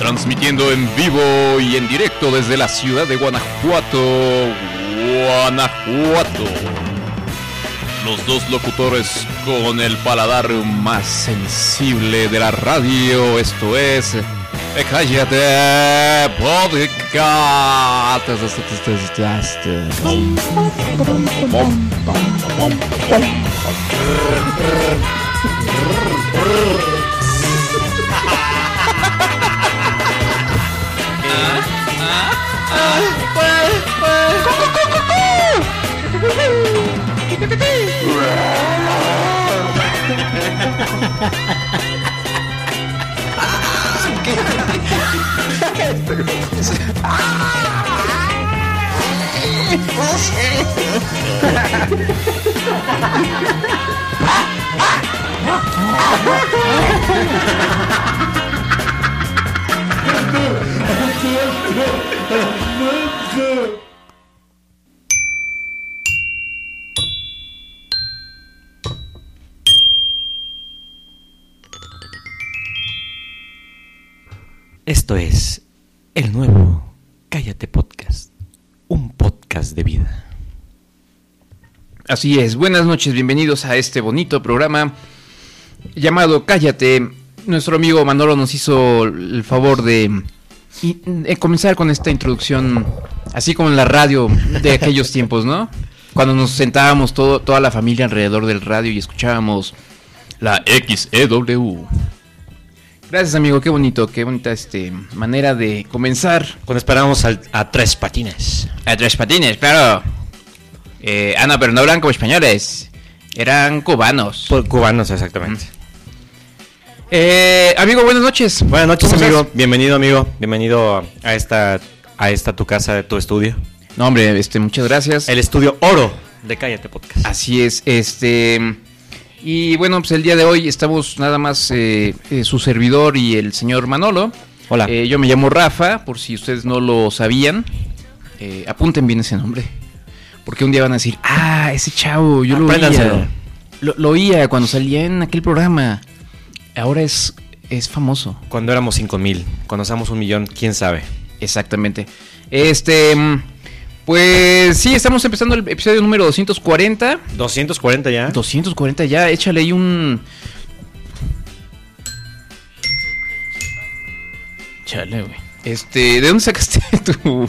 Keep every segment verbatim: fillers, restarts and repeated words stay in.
Transmitiendo en vivo y en directo desde la ciudad de Guanajuato, Guanajuato. Los dos locutores con el paladar más sensible de la radio. Esto es Cállate Podcast. Esto es el nuevo Cállate Podcast, un podcast de vida. Así es, buenas noches, bienvenidos a este bonito programa llamado Cállate. Nuestro amigo Manolo nos hizo el favor de, de comenzar con esta introducción, así como en la radio de aquellos tiempos, ¿no? Cuando nos sentábamos todo, toda la familia alrededor del radio y escuchábamos la X E W. Gracias, amigo, qué bonito, qué bonita este manera de comenzar. Cuando esperábamos al, a Tres Patines. A Tres Patines, claro. Eh, ah, no, pero no hablan como españoles, eran cubanos. Por cubanos, exactamente. Eh, amigo, buenas noches. Buenas noches, amigo. Estás? Bienvenido, amigo. Bienvenido a esta, a esta tu casa, de tu estudio. No, hombre, este, muchas gracias. El estudio oro de Cállate Podcast. Así es, este... Y bueno, pues el día de hoy estamos nada más eh, eh, su servidor y el señor Manolo. Hola. Eh, yo me llamo Rafa, por si ustedes no lo sabían. Eh, apunten bien ese nombre. Porque un día van a decir, ah, ese chavo, yo lo oía. Lo, lo oía cuando salía en aquel programa. Ahora es, es famoso. Cuando éramos cinco mil, cuando seamos un millón, quién sabe. Exactamente. Este... Pues sí, estamos empezando el episodio número doscientos cuarenta. ¿doscientos cuarenta ya? doscientos cuarenta ya, échale ahí un... Chale, güey. Este, ¿de dónde sacaste tu...?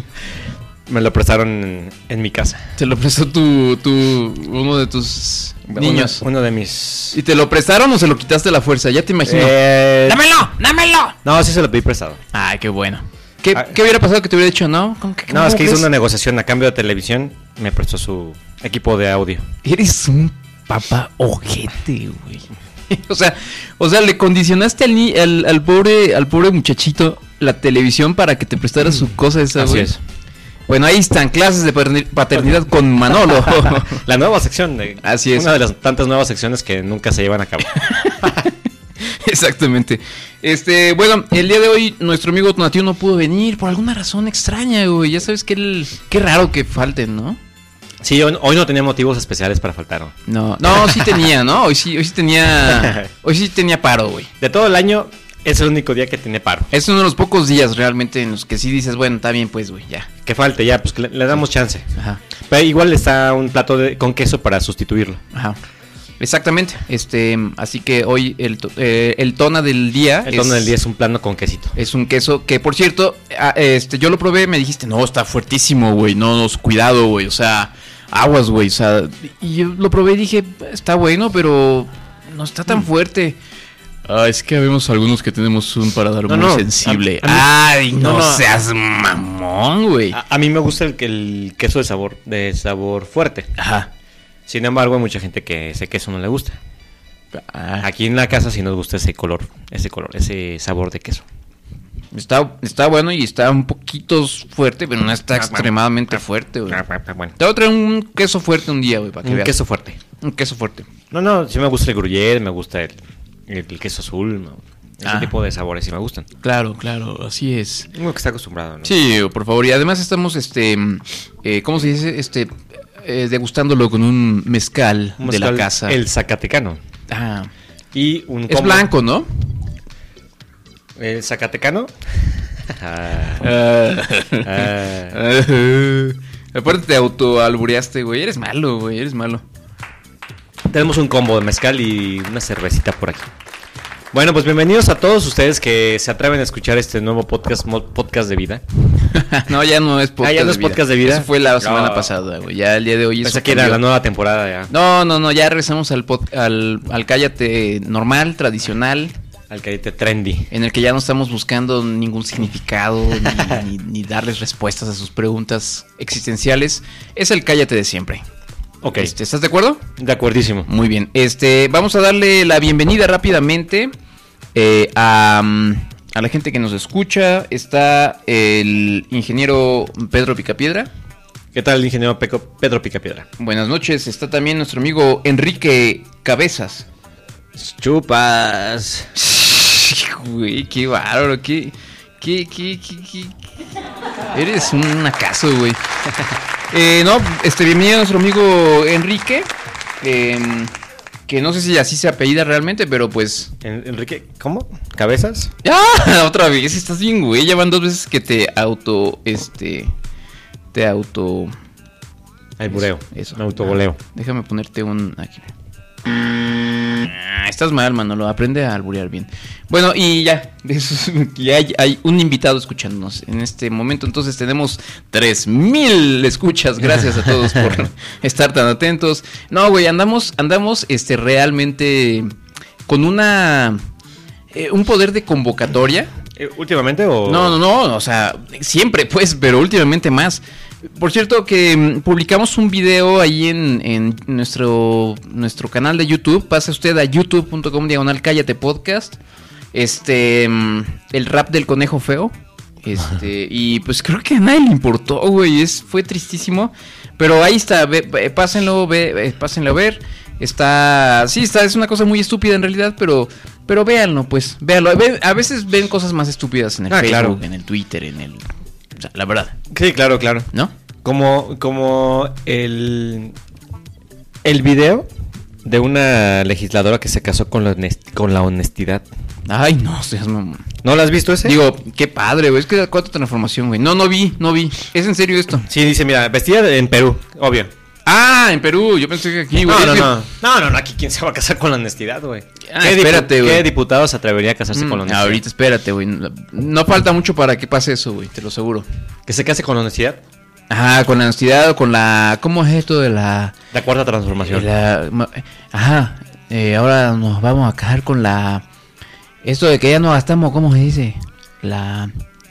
Me lo prestaron en, en mi casa. Te lo prestó tu, tu uno de tus niños. Uno, uno de mis... ¿Y te lo prestaron o se lo quitaste a la fuerza? Ya te imagino. Eh... ¡Dámelo! ¡Dámelo! No, sí se lo pedí prestado. Ay, qué bueno. ¿Qué, ¿Qué hubiera pasado que te hubiera dicho no? ¿Qué, no, es que hizo una negociación a cambio de televisión. Me prestó su equipo de audio. Eres un papá ojete, güey. O sea, o sea, le condicionaste al, ni, al, al pobre al pobre muchachito la televisión para que te prestara su cosa esa, Así güey. es. Bueno, ahí están, clases de paternidad con Manolo. La nueva sección de... Así es. Una de las tantas nuevas secciones que nunca se llevan a cabo. Exactamente. Este, bueno, el día de hoy nuestro amigo Tonatiuh no pudo venir por alguna razón extraña, güey. Ya sabes que él, qué raro que falten, ¿no? Sí, hoy, hoy no tenía motivos especiales para faltar, ¿no? No, no, sí tenía, ¿no? Hoy sí, hoy sí tenía, hoy sí tenía paro, güey. De todo el año es el único día que tiene paro. Es uno de los pocos días realmente en los que sí dices, bueno, está bien, pues, güey, ya. Que falte, ya, pues que le, le damos sí. chance. Ajá. Pero igual está un plato de, con queso para sustituirlo. Ajá. Exactamente, este, así que hoy el, eh, el tona del día El tona del día es un plano con quesito. Es un queso que, por cierto, este, yo lo probé, me dijiste, no, está fuertísimo, güey, no, no, cuidado, güey, o sea, aguas, güey, o sea, y yo lo probé y dije, está bueno, pero no está tan fuerte. Ah, es que vemos algunos que tenemos un paladar no, muy no, sensible. A, a mí, Ay, no, no, no seas mamón, güey. A, a mí me gusta el, el queso de sabor, de sabor fuerte. Ajá. Sin embargo, hay mucha gente que ese queso no le gusta. Ah. Aquí en la casa sí nos gusta ese color, ese color, ese sabor de queso. Está, está bueno y está un poquito fuerte, pero no está extremadamente fuerte, güey. Bueno. Te voy a traer un queso fuerte un día, güey, para que un veas. queso fuerte. Un queso fuerte. No, no, sí me gusta el gruyere, me gusta el, el, el queso azul, ¿no? Ese ah. tipo de sabores sí me gustan. Claro, claro, así es. Uno que está acostumbrado, ¿no? Sí, por favor. Y además estamos, este, eh, ¿cómo se dice? Este, eh, degustándolo con un mezcal, un mezcal de la casa. El zacatecano. Ah. Y un es blanco, ¿no? ¿El zacatecano? ah, Ah. ah. Aparte te autoalbureaste, güey. Eres malo, güey. Eres malo. Tenemos un combo de mezcal y una cervecita por aquí. Bueno, pues bienvenidos a todos ustedes que se atreven a escuchar este nuevo podcast, podcast de vida. No, ya no es podcast. Ah, ya no es de vida. podcast de vida. Eso fue la semana No. pasada, güey. Ya el día de hoy es. Pensé que era la nueva temporada ya. No, no, no. Ya regresamos al, pod... al, al cállate normal, tradicional. Al cállate trendy. En el que ya no estamos buscando ningún significado ni, ni, ni darles respuestas a sus preguntas existenciales. Es el cállate de siempre. Ok. Este, ¿estás de acuerdo? De acuerdísimo. Muy bien. Este, vamos a darle la bienvenida rápidamente eh, a, a la gente que nos escucha. Está el ingeniero Pedro Picapiedra. ¿Qué tal, ingeniero Peco, Pedro Picapiedra? Buenas noches. Está también nuestro amigo Enrique Cabezas. Chupas. Güey, qué bárbaro, qué, qué, qué, qué, qué. Eres un acaso, güey. Eh, no, este, bienvenido a nuestro amigo Enrique. Eh, que no sé si así se apellida realmente, pero pues. En- Enrique, ¿cómo? ¿Cabezas? ¡Ah! Otra vez, estás bien, güey. Ya van dos veces que te auto. Este. Te auto. Albureo. Eso. Me autoboleo. Déjame ponerte un. Aquí. Ah, estás mal, Manolo. Aprende a alburear bien. Bueno, y ya. Eso, ya hay, hay un invitado escuchándonos en este momento. Entonces tenemos tres mil escuchas. Gracias a todos por estar tan atentos. No, güey, andamos, andamos este, realmente con una. Eh, un poder de convocatoria. Eh, ¿Últimamente o...? No, no, no, o sea, siempre pues, pero últimamente más. Por cierto que mm, publicamos un video ahí en, en nuestro, nuestro canal de YouTube. Pasa usted a youtube punto com diagonal cállate podcast. Este, mm, el rap del conejo feo. Este, y pues creo que a nadie le importó, güey, es, fue tristísimo. Pero ahí está, ve, ve, pásenlo, ve, eh, pásenlo a ver. Está, sí, está, es una cosa muy estúpida en realidad, pero, pero véanlo, pues, véanlo. Ve, a veces ven cosas más estúpidas en el Ah, Facebook, claro. en el Twitter, en el, o sea, la verdad, Sí, claro, claro. ¿no? Como, como el, el video de una legisladora que se casó con la, honest- con la honestidad. Ay, no, seas mamón. ¿No lo has visto ese? Digo, qué padre, güey, es que cuánta transformación, güey. No, no vi, no vi. ¿Es en serio esto? Sí, dice, mira, vestida de- en Perú, obvio. Ah, en Perú, yo pensé que aquí, güey. No, es no, que- no, no, no, no, aquí quién se va a casar con la honestidad, güey. Ah, ¿Qué, espérate, dipu- güey. ¿Qué diputado se atrevería a casarse Mm, con la honestidad? ahorita espérate, güey. No, no falta mucho para que pase eso, güey, te lo aseguro. ¿Que se case con la honestidad? Ajá, con la honestidad o con la... ¿Cómo es esto de la... La cuarta transformación. de la ma- ajá, eh, ahora nos vamos a casar con la... Esto de que ya no gastamos, ¿cómo se dice? La...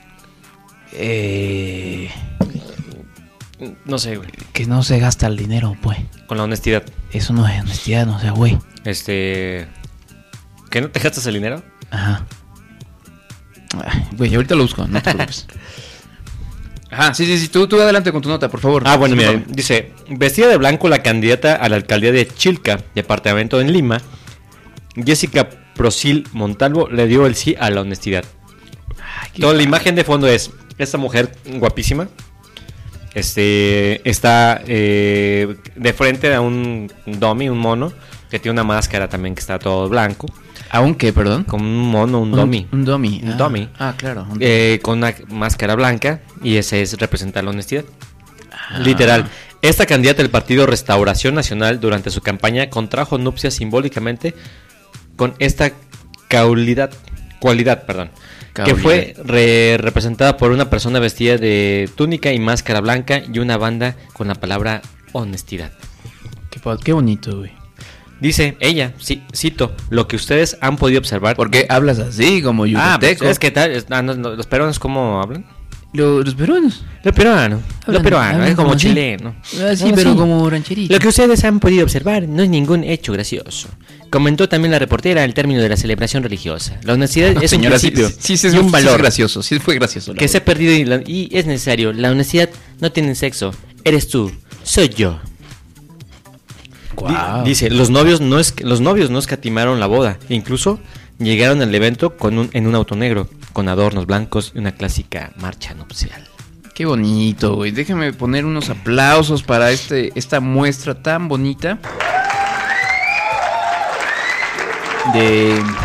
Eh, No sé, güey. que no se gasta el dinero, pues. Con la honestidad. Eso no es honestidad, no sea güey. Este... ¿Que no te gastas el dinero? Ajá. Ay, güey, ahorita lo busco, no te preocupes. Ajá, sí, sí, sí, tú, tú adelante con tu nota, por favor. Ah, bueno, mira, Discúlpame. dice, vestida de blanco la candidata a la alcaldía de Chilca, departamento en Lima, Jessica Prosil Montalvo le dio el sí a la honestidad. Ay, qué Toda la padre. imagen de fondo es esta mujer guapísima, este, está eh, de frente a un dummy, un mono, que tiene una máscara también que está todo blanco, ¿Aún qué, perdón? como un mono, un dummy. Un dummy. Un ah, dummy. Ah, claro. un- Eh, con una máscara blanca y ese es representar la honestidad. Ah. Literal. Esta candidata del partido Restauración Nacional durante su campaña contrajo nupcias simbólicamente con esta cualidad, cualidad, perdón, Caulidad. que fue re- representada por una persona vestida de túnica y máscara blanca y una banda con la palabra honestidad. Qué, pa- qué bonito, güey. Dice ella, sí, cito, lo que ustedes han podido observar. ¿Por qué hablas así como Ah, pues, yucateco? es que tal, es- ah, no, no, los peruanos cómo hablan. Lo- los peruanos. Lo peruano, lo Hablan- peruano, hablan es como como así. chileno. Ah, sí, Ah, pero sí. como rancherito. Lo que ustedes han podido observar no es ningún hecho gracioso. Comentó también la reportera al término de la celebración religiosa. La honestidad No, es señora, un sí, principio sí, sí, y es un sí valor es gracioso, sí fue gracioso. la que se ha verdad. perdido y, la- y es necesario. La honestidad no tiene sexo. Eres tú, soy yo. Di- Guau. Dice, los novios no es los novios no escatimaron la boda, incluso llegaron al evento con un, en un auto negro, con adornos blancos y una clásica marcha nupcial. Qué bonito, güey. Déjame poner unos aplausos para este esta muestra tan bonita de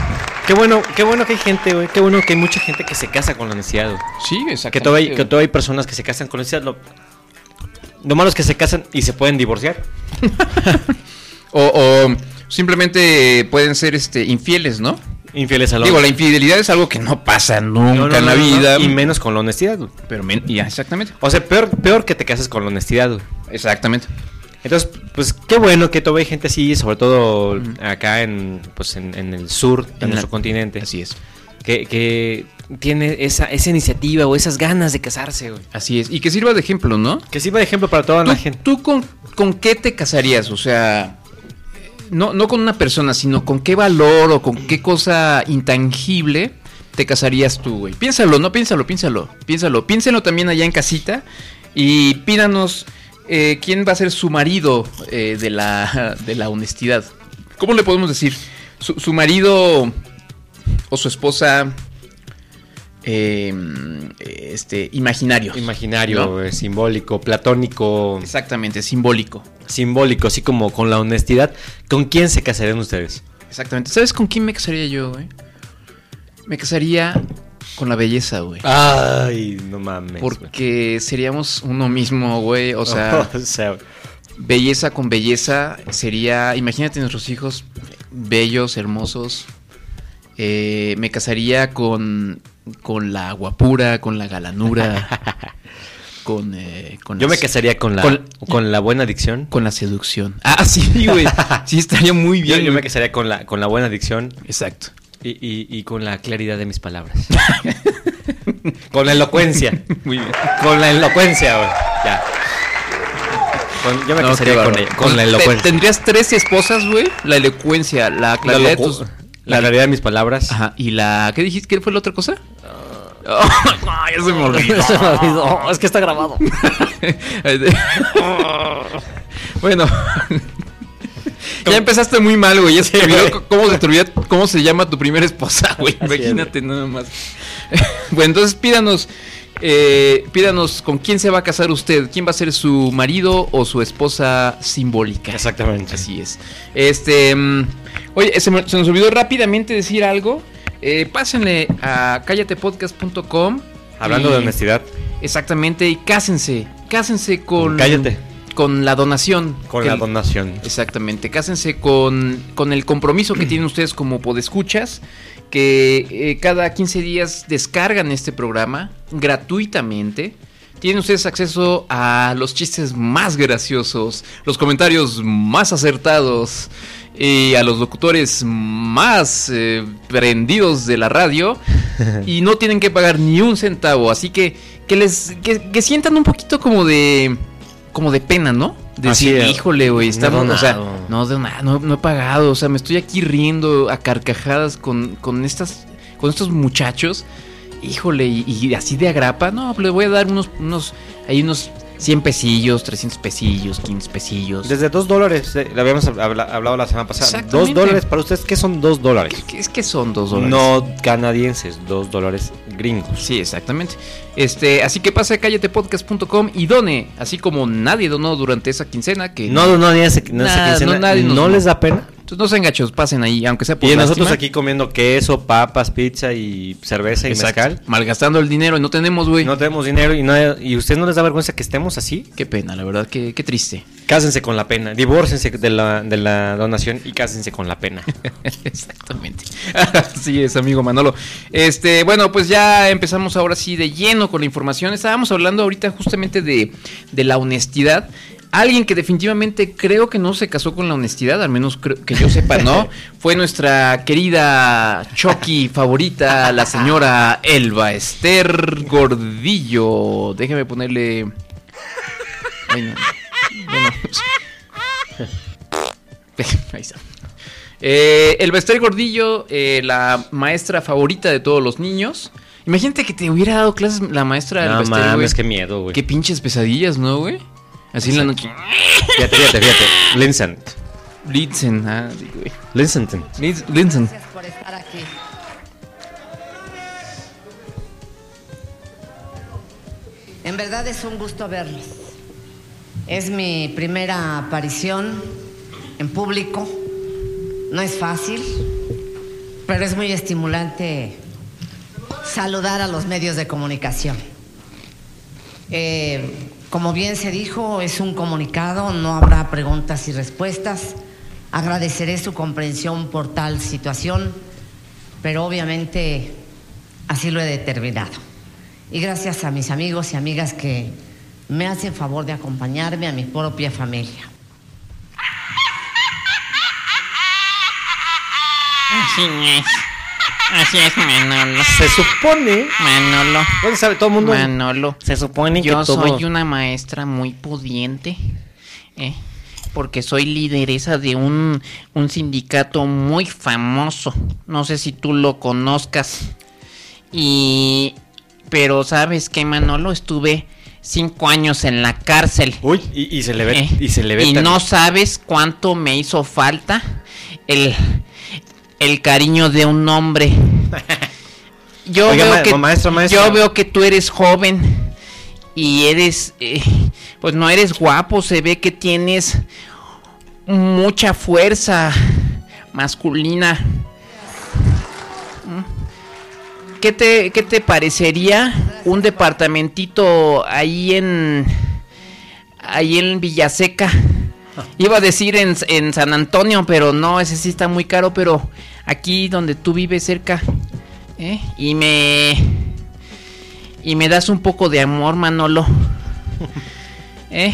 Qué bueno, qué bueno que hay gente, güey. Qué bueno que hay mucha gente que se casa con la honestidad, güey. Sí, exactamente. Que todavía, hay, que todavía hay personas que se casan con honestidad. Lo, lo malo es que se casan y se pueden divorciar. o, o simplemente pueden ser este infieles, ¿no? Infieles al hombre. Digo, la infidelidad es algo que no pasa nunca no, no, en la no, vida. No, y menos con la honestidad, güey. Pero men ya, exactamente. O sea, peor, peor que te cases con la honestidad, güey. Exactamente. Entonces, pues qué bueno que todavía hay gente así, sobre todo mm. acá en, pues, en, en el sur de en nuestro la... continente. Así es. Que, que tiene esa, esa iniciativa o esas ganas de casarse, güey. Así es. Y que sirva de ejemplo, ¿no? Que sirva de ejemplo para toda ¿Tú, la gente. ¿Tú con, con qué te casarías? O sea, no, no con una persona, sino con qué valor o con qué cosa intangible te casarías tú, güey. Piénsalo, no, piénsalo, piénsalo. Piénsalo. Piénsenlo también allá en casita y pídanos... Eh, ¿quién va a ser su marido eh, de, la, de la honestidad? ¿Cómo le podemos decir? Su, su marido o su esposa eh, este, imaginario. Imaginario, ¿no? eh, simbólico, platónico. Exactamente, simbólico. Simbólico, así como con la honestidad. ¿Con quién se casarían ustedes? Exactamente. ¿Sabes con quién me casaría yo, güey? Me casaría... con la belleza, güey. Ay, no mames. Porque wey. seríamos uno mismo, güey. O sea, oh, o sea, belleza con belleza sería... Imagínate nuestros hijos bellos, hermosos. Eh, me casaría con, con la guapura, con la galanura. con, eh, con Yo las, me casaría con la, con, con la buena dicción. Con la seducción. Ah, sí, güey. Sí, estaría muy bien. Yo, yo me casaría con la, con la buena dicción. Exacto. Y, y, y con la claridad de mis palabras. Con la elocuencia. Muy bien. Con la elocuencia, güey. Ya. Con, yo me no, casaría con, ella, con la elocuencia. Tendrías tres esposas, güey. La elocuencia, la claridad la de tus... La claridad de mis palabras. Ajá. ¿Y la... ¿Qué dijiste? ¿Qué fue la otra cosa? Uh... Oh, ya se me olvidó. Se me olvidó. Es que está grabado. Bueno... Ya empezaste muy mal, güey. Ya se te olvidó cómo se te olvidó cómo se llama tu primera esposa, güey. Imagínate nada más. Bueno, entonces pídanos, eh, pídanos con quién se va a casar usted. ¿Quién va a ser su marido o su esposa simbólica? Exactamente. Así es. Este, um, oye, se, me, se nos olvidó rápidamente decir algo. Eh, pásenle a cállate podcast punto com. Hablando y, de honestidad. Exactamente. Y cásense. Cásense con... Cállate. Con la donación. Con que, la donación. Exactamente. Cásense con, con el compromiso que tienen ustedes como podescuchas. Que eh, cada quince días descargan este programa gratuitamente. Tienen ustedes acceso a los chistes más graciosos, los comentarios más acertados y a los locutores más eh, prendidos de la radio. Y no tienen que pagar ni un centavo. Así que que les que, que sientan un poquito como de... como de pena, ¿no? De decir, híjole, güey, estamos, no, o sea, no, de nada, no, no he pagado, o sea, me estoy aquí riendo a carcajadas con, con estas, con estos muchachos, híjole, y, y así de agrapa, no, pues le voy a dar unos, unos, hay unos cien pesillos, trescientos pesillos, quince pesillos. Desde dos dólares, eh, le habíamos habla, hablado la semana pasada. Dos dólares para ustedes, ¿qué son dos dólares? ¿Qué, qué, qué son dos dólares? No canadienses, dos dólares gringos. Sí, exactamente. Este, así que pase a cállate podcast punto com y done, así como nadie donó durante esa quincena que no donó ni esa, no esa quincena, no, nadie no les da pena. Entonces no sean gachos, pasen ahí, aunque sea por Y lástima. Nosotros aquí comiendo queso, papas, pizza y cerveza y exacto. mezcal. Malgastando el dinero y no tenemos, güey. No tenemos dinero y no, y ¿ustedes no les da vergüenza que estemos así? Qué pena, la verdad, qué, qué triste. Cásense con la pena, divórcense de la, de la donación y cásense con la pena. Exactamente. Así es, amigo Manolo. Este, bueno, pues ya empezamos ahora sí de lleno con la información. Estábamos hablando ahorita justamente de, de la honestidad. Alguien que definitivamente creo que no se casó con la honestidad, al menos creo que yo sepa, ¿no? Fue nuestra querida Chucky favorita, la señora Elba Ester Gordillo. Déjame ponerle... Ay, no. Bueno. Ahí está. Eh, Elba Ester Gordillo, eh, la maestra favorita de todos los niños. Imagínate que te hubiera dado clases la maestra Elba Ester, güey. No mames, qué miedo, güey. Qué pinches pesadillas, ¿no, güey? Así en la noche. Fíjate, fíjate, fíjate. Lincent. Lincent, ah, güey. Lincent. Lincent. Gracias por estar aquí. En verdad es un gusto verlos. Es mi primera aparición en público. No es fácil. pero es muy estimulante saludar a los medios de comunicación. Eh, como bien se dijo, es un comunicado, no habrá preguntas y respuestas. Agradeceré su comprensión por tal situación, pero obviamente así lo he determinado. Y gracias a mis amigos y amigas que me hacen favor de acompañarme, a mi propia familia. Así es. Así es, Manolo. Se supone... Manolo. Bueno, sabe todo el mundo. Manolo. Se supone que yo todo... soy una maestra muy pudiente, ¿eh? Porque soy lideresa de un, un sindicato muy famoso. No sé si tú lo conozcas. Y... Pero ¿sabes qué, Manolo? Estuve cinco años en la cárcel. Uy, y, y se le ve... ¿eh? Y, se le ve y tan... no sabes cuánto me hizo falta el... El cariño de un hombre. Yo Oiga, veo ma- que maestro, maestro. yo veo que tú eres joven y eres eh, pues no eres guapo, se ve que tienes mucha fuerza masculina. ¿Qué te qué te parecería un departamentito ahí en ahí en Villaseca? Iba a decir en, en San Antonio, pero no, ese sí está muy caro, pero aquí donde tú vives cerca, ¿eh? Y me... Y me das un poco de amor, Manolo. ¿Eh?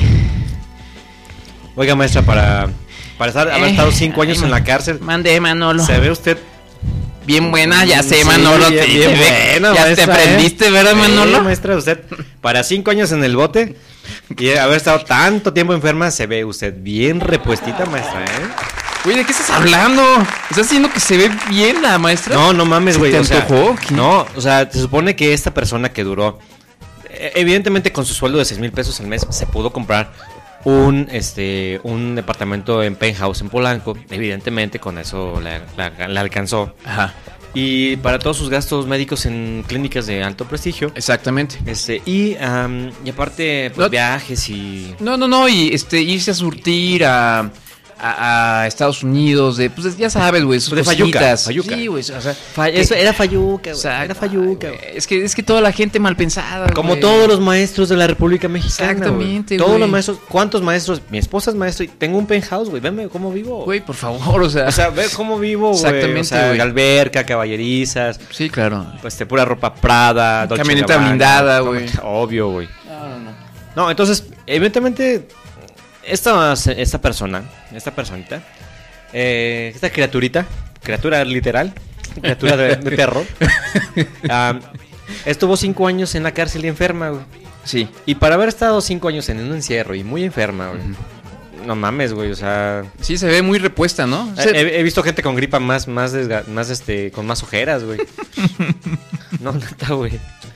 Oiga, maestra, para, para estar, haber Eh, estado cinco años ay, en la cárcel, Mande, Manolo. se ve usted... Bien buena, ya sé, Sí, Manolo. bien, te- bien te ve- buena, ya maestra, te aprendiste, ¿eh? ¿verdad, Sí, Manolo? maestra, usted, para cinco años en el bote y haber estado tanto tiempo enferma, se ve usted bien repuestita, maestra, ¿eh? Güey, ¿de qué estás hablando? ¿Estás diciendo que se ve bien la maestra? No, no mames, ¿Se güey. te O sea, antojó? ¿Qué? no, o sea, se supone que esta persona que duró, eh, evidentemente con su sueldo de seis mil pesos al mes, se pudo comprar un este un departamento en penthouse en Polanco. Evidentemente con eso le, le- le alcanzó. Ajá, Y para todos sus gastos médicos en clínicas de alto prestigio. exactamente. Este, y, am, y aparte, pues, No. viajes y... No, no, no, y este, irse a surtir a, a, a Estados Unidos, de, pues ya sabes, güey, sus De Fayuca, cositas. Fayuca. Sí, güey, o sea, Fa- eso era Fayuca, güey. exacto, Era Fayuca, güey. güey. Es que, es que toda la gente mal pensada, Como güey. todos los maestros de la República Mexicana. Exactamente, güey. Todos güey. los maestros. ¿Cuántos maestros? Mi esposa es maestro y tengo un penthouse, güey. Veme cómo vivo. Güey, por favor, o sea. O sea, ve cómo vivo, güey. Exactamente, O sea, güey. alberca, caballerizas, sí, claro. pues de pura ropa Prada, Dolce Camioneta Gabbana. blindada, No, güey. Obvio, güey. No, no, no. No, entonces, evidentemente, esta, esta persona, esta personita, eh, esta criaturita, criatura literal, criatura de, de perro, ah, estuvo cinco años en la cárcel y enferma, güey. Sí. Y para haber estado cinco años en un encierro y muy enferma, güey. No mames, güey, o sea... Sí, se ve muy repuesta, ¿no? O sea, He, he visto gente con gripa más, más, desga- más este, con más ojeras, güey. No, neta, güey.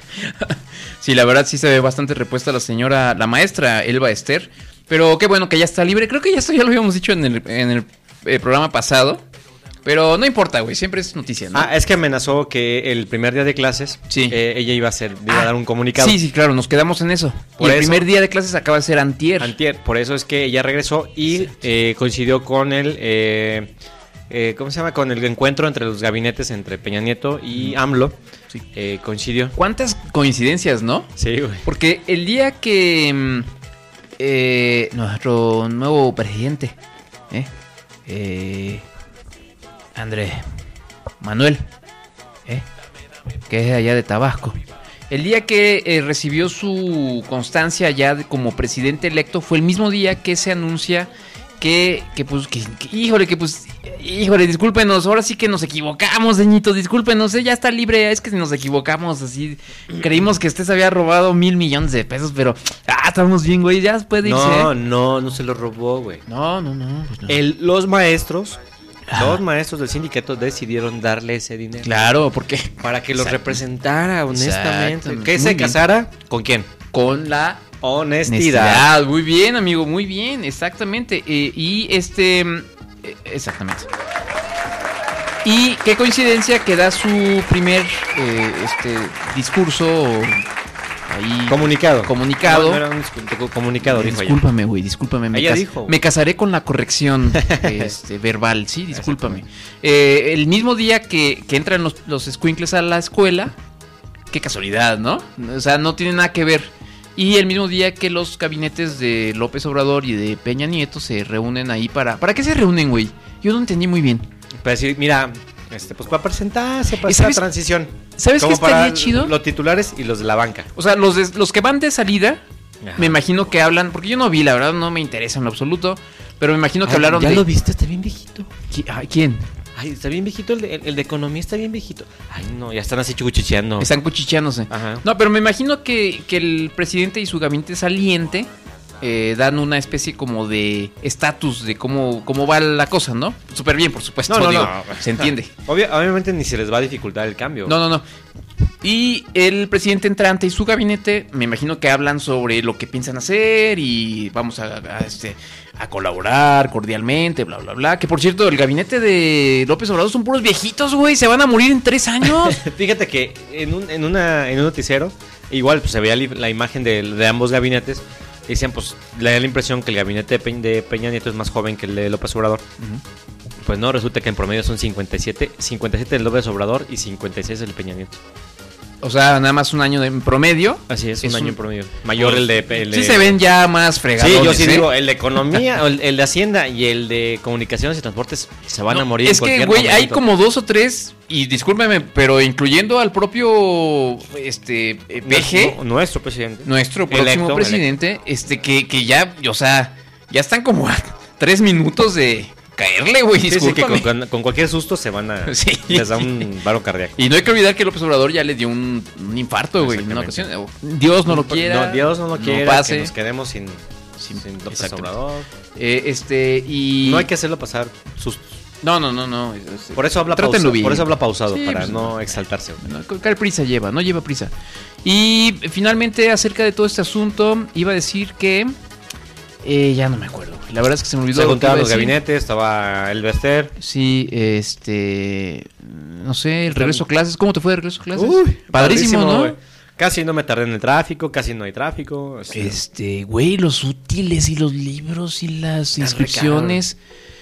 sí, la verdad sí se ve bastante repuesta la señora, la maestra Elba Ester. Pero qué bueno que ya está libre. Creo que ya esto ya lo habíamos dicho en el, en el eh, programa pasado. Pero no importa, güey, siempre es noticia, ¿no? Ah, es que amenazó que el primer día de clases Sí. eh, ella iba a hacer, iba a dar un comunicado. Sí, sí, claro, nos quedamos en eso. Por y el eso- primer día de clases acaba de ser antier. Antier, por eso es que ella regresó y eh, coincidió con el, eh, eh, ¿cómo se llama? Con el encuentro entre los gabinetes entre Peña Nieto y AMLO. Sí. Eh, coincidió. ¿Cuántas coincidencias, no? Sí, güey. Porque el día que mm, eh, nuestro nuevo presidente, ¿eh? Eh, Andrés Manuel, ¿eh? que es allá de Tabasco, el día que eh, recibió su constancia ya de- como presidente electo fue el mismo día que se anuncia que, que pues, que, que- híjole, que pues, híjole, discúlpenos, ahora sí que nos equivocamos, señito, discúlpenos, eh, ya está libre, es que nos equivocamos, así, creímos que usted se había robado mil millones de pesos, pero, ah, estamos bien, güey, ya puede irse. No, ¿eh? no, no se lo robó, güey. no, no, no, pues no. El- los maestros, Ah. los maestros del sindicato decidieron darle ese dinero. Claro, porque Para que los Exacto. representara honestamente. Exactamente. Que Muy se bien. casara con quién. con la Honestidad. honestidad. Muy bien, amigo, muy bien, exactamente. Eh, y este, mm, eh, exactamente. Y qué coincidencia que da su primer eh, este discurso ahí... Comunicado. Comunicado. No, no era un discu- comunicado, dijo ella. Discúlpame, güey, discúlpame. Me, Ella cas- dijo. me casaré con la corrección este, verbal, sí, discúlpame. Eh, el mismo día que, que entran los, los escuincles a la escuela, qué casualidad, ¿no? O sea, no tiene nada que ver. Y el mismo día que los gabinetes de López Obrador y de Peña Nieto se reúnen ahí para... ¿Para qué se reúnen, güey? Yo no entendí muy bien. Para decir, mira, este, pues para presentarse, para ¿Y esta sabes- transición. ¿Sabes qué Como estaría para chido? Los titulares y los de la banca. O sea, los, de- los que van de salida, Ajá. me imagino que hablan... Porque yo no vi, la verdad, no me interesa en lo absoluto. Pero me imagino que Ay, hablaron ¿Ya de... lo viste? Está bien viejito. ¿Qui- ay, ¿Quién? Ay, está bien viejito, el de, el, el de economía está bien viejito. Ay, no, ya están así chucuchicheando. Están cuchicheándose. Ajá. No, pero me imagino que, que el presidente y su gabinete saliente eh, dan una especie como de estatus de cómo, cómo va la cosa, ¿no? Súper bien, por supuesto. No, no, digo, no. Se entiende. Obvia- obviamente ni se les va a dificultar el cambio. No, no, no. Y el presidente entrante y su gabinete, me imagino que hablan sobre lo que piensan hacer y vamos a, a, este, a colaborar cordialmente, bla, bla, bla. Que por cierto, el gabinete de López Obrador son puros viejitos, güey. Se van a morir en tres años. Fíjate que en un, en una, en un noticiero, igual pues, se veía li- la imagen de, de ambos gabinetes. Y decían, pues, le da la impresión que el gabinete de, Pe- de Peña Nieto es más joven que el de López Obrador. Pues no, resulta que en promedio son cincuenta y siete, cincuenta y siete del López Obrador y cincuenta y seis del Peña Nieto. O sea, nada más un año de en promedio. Así es, Es un año un- en promedio. Mayor el de... El de Sí se ven ya más fregados. Sí, yo sí digo, el de economía, o el, el de hacienda y el de comunicaciones y transportes se van a morir. Es en que, cualquier güey, hay momento. como dos o tres, y discúlpeme, pero incluyendo al propio este eh, P G, Nu- nuestro presidente. nuestro próximo Electo, presidente, este que, que ya, o sea, ya están como a tres minutos de caerle, güey, Sí, sí, que discúlpame. con, con- con cualquier susto se van a... Sí. Les da un paro cardíaco. Y no hay que olvidar que López Obrador ya le dio un, un infarto, güey, en una ocasión. Exactamente. Dios no lo quiera. No, Dios no lo quiera, pase. que nos quedemos sin, Sin- sin López exactamente. Obrador. Eh, este, y... No hay que hacerlo pasar sustos. No, no, no, no. este, Por eso habla trátenlo pausado. bien. Por eso habla pausado, Sí, para pues, no no. exaltarse. güey. No, ¿cuál prisa lleva? No lleva prisa. Y finalmente, acerca de todo este asunto, iba a decir que... eh, ya no me acuerdo. La verdad es que se me olvidó. Se lo que juntaban iba a los decir. gabinetes, estaba el Bester. Sí, este... No sé, el regreso a clases. ¿Cómo te fue de regreso a clases? Uy, padrísimo, ¿no? güey. Casi no me tardé en el tráfico, casi no hay tráfico. así. Este, güey, los útiles y los libros y las Están inscripciones.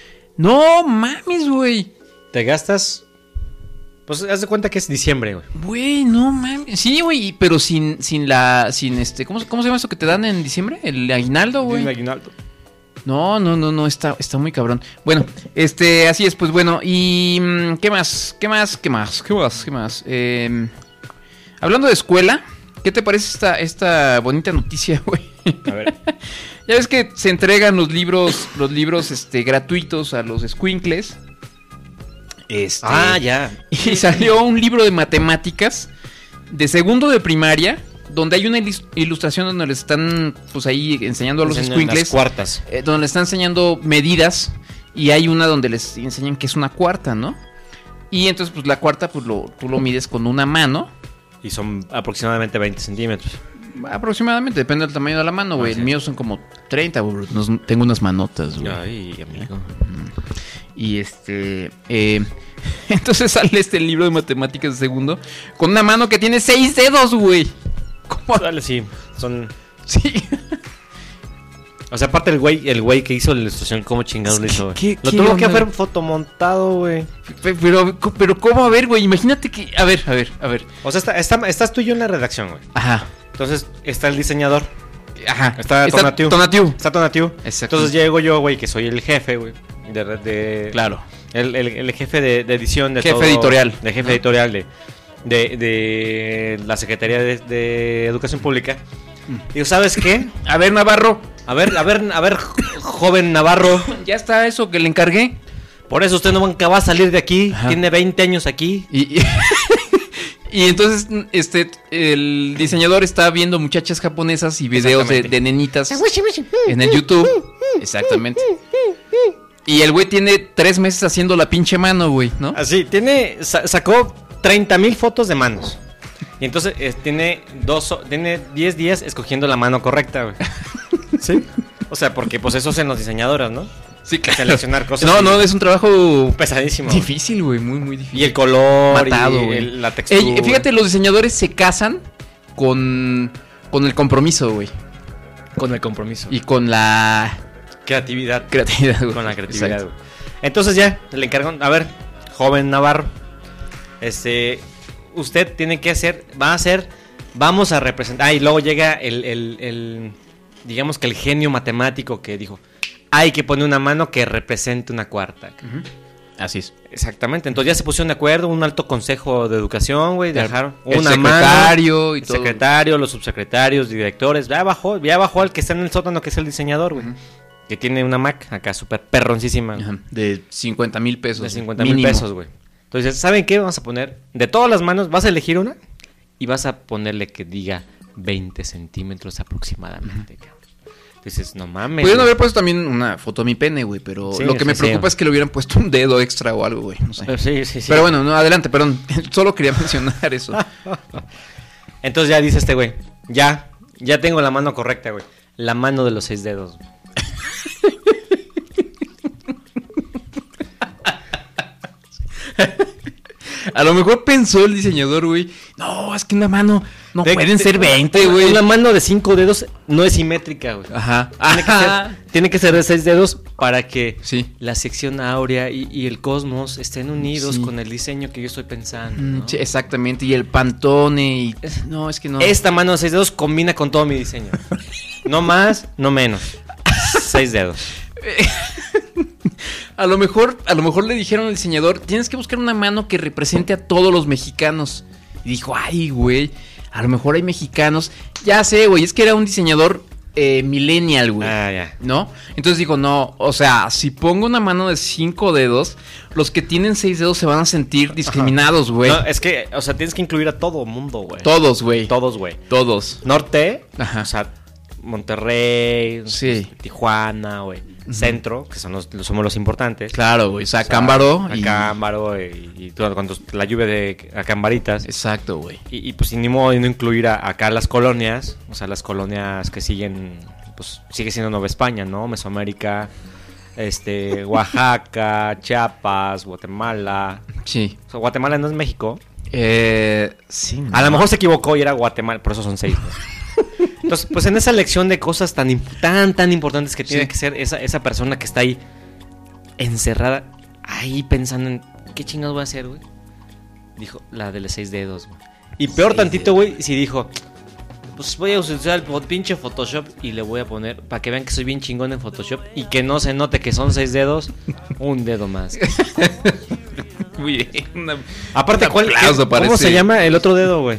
No mames, güey. Te gastas... Pues haz de cuenta que es diciembre, güey. Güey, no mames. Sí, güey, pero sin, sin la, sin este, ¿cómo, se- ¿cómo se llama esto que te dan en diciembre? El aguinaldo, güey. Un aguinaldo. No, no, no, no, está, está muy cabrón. Bueno, este, así es, pues bueno, y mm, ¿qué más? ¿Qué más? ¿Qué más? ¿Qué más? ¿Qué más? Eh, hablando de escuela, ¿qué te parece esta, esta bonita noticia, güey? A ver. Ya ves que se entregan los libros, los libros, este, gratuitos a los escuincles. Este, Ah, ya. y salió un libro de matemáticas de segundo de primaria, donde hay una ilis- ilustración donde les están, pues ahí enseñando a los Enseñan escuincles. las cuartas. Eh, donde le están enseñando medidas y hay una donde les enseñan que es una cuarta, ¿no? Y entonces pues la cuarta pues lo, tú lo mides con una mano, Y son aproximadamente veinte centímetros. aproximadamente, depende del tamaño de la mano, güey. Ah, sí. El mío son como treinta, güey. Nos- tengo unas manotas, güey. Ay, amigo. Y este... eh, entonces sale este libro de matemáticas de segundo con una mano que tiene seis dedos, güey. ¿Cómo? Dale, sí. Son... Sí. O sea, aparte el güey, el güey que hizo la ilustración, ¿cómo chingados lo hizo, güey? ¿Qué- Lo qué tuvo que onda? haber fotomontado, güey. Pe- Pero, pero ¿cómo? A ver, güey, imagínate que... A ver, a ver, a ver. O sea, está, está- estás tú y yo en la redacción, güey. Ajá. Entonces, está el diseñador. Ajá. Está Tonatiu. Tonatiu. Está Tonatiu. Exacto. Entonces llego yo, güey, que soy el jefe, güey. De, de- Claro. El, el- el jefe de, de edición de Jefe todo- editorial. De jefe ¿no? editorial de, de, de la Secretaría de, de Educación Pública. Digo, ¿sabes qué? A ver, Navarro. A ver, a ver, a ver, joven Navarro. Ya está eso que le encargué. Por eso usted nunca va a salir de aquí. Ajá. Tiene veinte años aquí. Y, y, y entonces, este, el diseñador está viendo muchachas japonesas y videos de, Exactamente. de nenitas en el YouTube. Exactamente. Y el güey tiene tres meses haciendo la pinche mano, güey, ¿no? Así, tiene, sa- sacó treinta mil fotos de manos. Y entonces eh, tiene dos, o- tiene diez días escogiendo la mano correcta, güey. ¿Sí? O sea, porque pues eso hacen los diseñadores, ¿no? Sí, claro. Seleccionar cosas. No, y- no, es un trabajo pesadísimo. güey. difícil, güey, muy, muy difícil. Y el color, Matado, y güey. el- la textura. Ey, fíjate, los diseñadores se casan con, Con el compromiso, güey. Con el compromiso. Y con la... creatividad. Creatividad, güey. Con la creatividad, güey. Entonces ya, le encargo... A ver, joven Navarro. Este... Usted tiene que hacer... Va a hacer... Vamos a representar... Ah, y luego llega el... el, el digamos que el genio matemático que dijo... Hay que poner una mano que represente una cuarta. Uh-huh. Así es. Exactamente. Entonces ya se pusieron de acuerdo, un alto consejo de educación, güey, dejaron el una secretario mano, y el todo. secretario, los subsecretarios, directores, ya bajó, ya bajó al que está en el sótano, que es el diseñador, güey. Uh-huh. Que tiene una Mac acá súper perroncísima. Uh-huh. De cincuenta mil pesos. De cincuenta mil pesos, güey. Entonces, ¿saben qué? Vamos a poner, de todas las manos, vas a elegir una y vas a ponerle que diga veinte centímetros aproximadamente, uh-huh. Dices, no mames. Pudieron haber puesto también una foto de mi pene, güey, pero sí, lo que sí, me preocupa sí. es que le hubieran puesto un dedo extra o algo, güey, no sé. Sí, sí, sí. Pero bueno, no, adelante, perdón. Solo quería mencionar eso. Entonces ya dice este güey, ya, ya tengo la mano correcta, güey. La mano de los seis dedos. A lo mejor pensó el diseñador, güey. No, es que una mano no de, pueden de, ser veinte, güey. Una mano de cinco dedos no es simétrica, güey. Ajá. Tiene que, ser, tiene que ser de seis dedos para que sí. la sección áurea y, y el cosmos estén unidos sí. con el diseño que yo estoy pensando, ¿no? Sí, exactamente. Y el pantone y... No, es que no. Esta mano de seis dedos combina con todo mi diseño. No más, no menos. Seis dedos. A lo mejor, a lo mejor le dijeron al diseñador, tienes que buscar una mano que represente a todos los mexicanos. Y dijo, ay, güey, a lo mejor hay mexicanos. Ya sé, güey, es que era un diseñador eh, millennial, güey. Ah, ya. ¿No? Entonces dijo, no, o sea, si pongo una mano de cinco dedos, los que tienen seis dedos se van a sentir discriminados, güey. No, es que, o sea, tienes que incluir a todo mundo, güey. Todos, güey. Todos, güey. Todos. Norte, ajá. O sea, Monterrey, sí. Tijuana, güey. Uh-huh. Centro, que son los, somos los importantes. Claro, güey. O sea, Acámbaro. Y... Acámbaro y, y todo, cuando la lluvia de Acambaritas. Exacto, güey. Y, y pues ni modo de no incluir a, acá las colonias. O sea, las colonias que siguen, pues sigue siendo Nueva España, ¿no? Mesoamérica, este, Oaxaca, Chiapas, Guatemala. Sí. O sea, Guatemala no es México. Eh, sí. No. A lo mejor se equivocó y era Guatemala, por eso son seis, ¿no? Entonces, pues en esa lección de cosas tan tan tan importantes que tiene sí. que ser esa, esa persona que está ahí encerrada, ahí pensando en qué chingados voy a hacer, güey. Dijo, la de los seis dedos, güey. Y peor seis tantito, güey, si dijo, pues voy a usar el pinche Photoshop y le voy a poner, para que vean que soy bien chingón en Photoshop y que no se note que son seis dedos, un dedo más. Muy bien. Una, aparte, ¿cuál, qué, ¿cómo parece? Se llama el otro dedo, güey?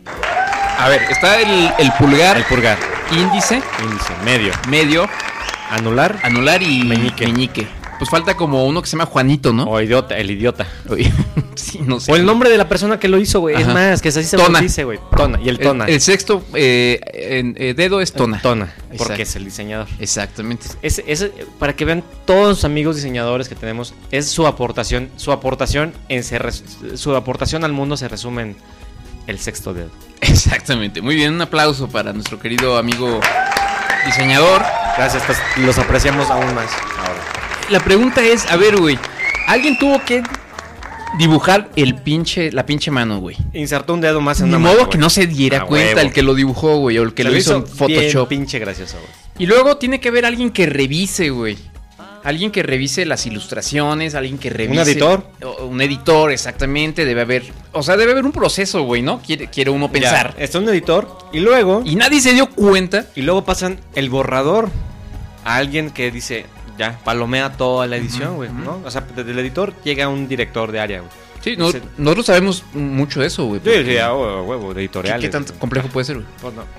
A ver, está el, el pulgar. El pulgar. Índice. Índice. Medio. Medio. Anular. Anular y meñique. meñique. Pues falta como uno que se llama Juanito, ¿no? O idiota, el idiota. Sí, no sé. O el nombre de la persona que lo hizo, güey. Es más, que así se tona. dice, güey. Tona. Y el tona. El, el sexto eh, en, eh, dedo es tona. El tona. Exacto. Porque es el diseñador. Exactamente. Es, es, para que vean todos los amigos diseñadores que tenemos, es su aportación. Su aportación en se res, su aportación al mundo se resume en el sexto dedo. Exactamente. Muy bien, un aplauso para nuestro querido amigo diseñador. Gracias, pues, los apreciamos aún más ahora. La pregunta es, a ver, güey, alguien tuvo que dibujar el pinche, la pinche mano, güey. Insertó un dedo más en Ni una modo mano, que güey. no se diera ah, cuenta huevo. el que lo dibujó, güey, o el que se lo hizo en Photoshop. Bien pinche gracioso, güey. Y luego tiene que haber alguien que revise, güey. Alguien que revise las ilustraciones, alguien que revise... ¿Un editor? Un editor, exactamente, debe haber... O sea, debe haber un proceso, güey, ¿no? Quiere, quiere uno pensar. Ya, está un editor y luego... Y nadie se dio cuenta. Y luego pasan el borrador a alguien que dice, ya, palomea toda la edición, güey, uh-huh, uh-huh. ¿no? O sea, desde el editor llega un director de área, güey. Sí, no, dice, nosotros sabemos mucho de eso, güey. Sí, sí, a huevo, de editoriales. ¿Qué, qué tan complejo puede ser, güey? Pues no.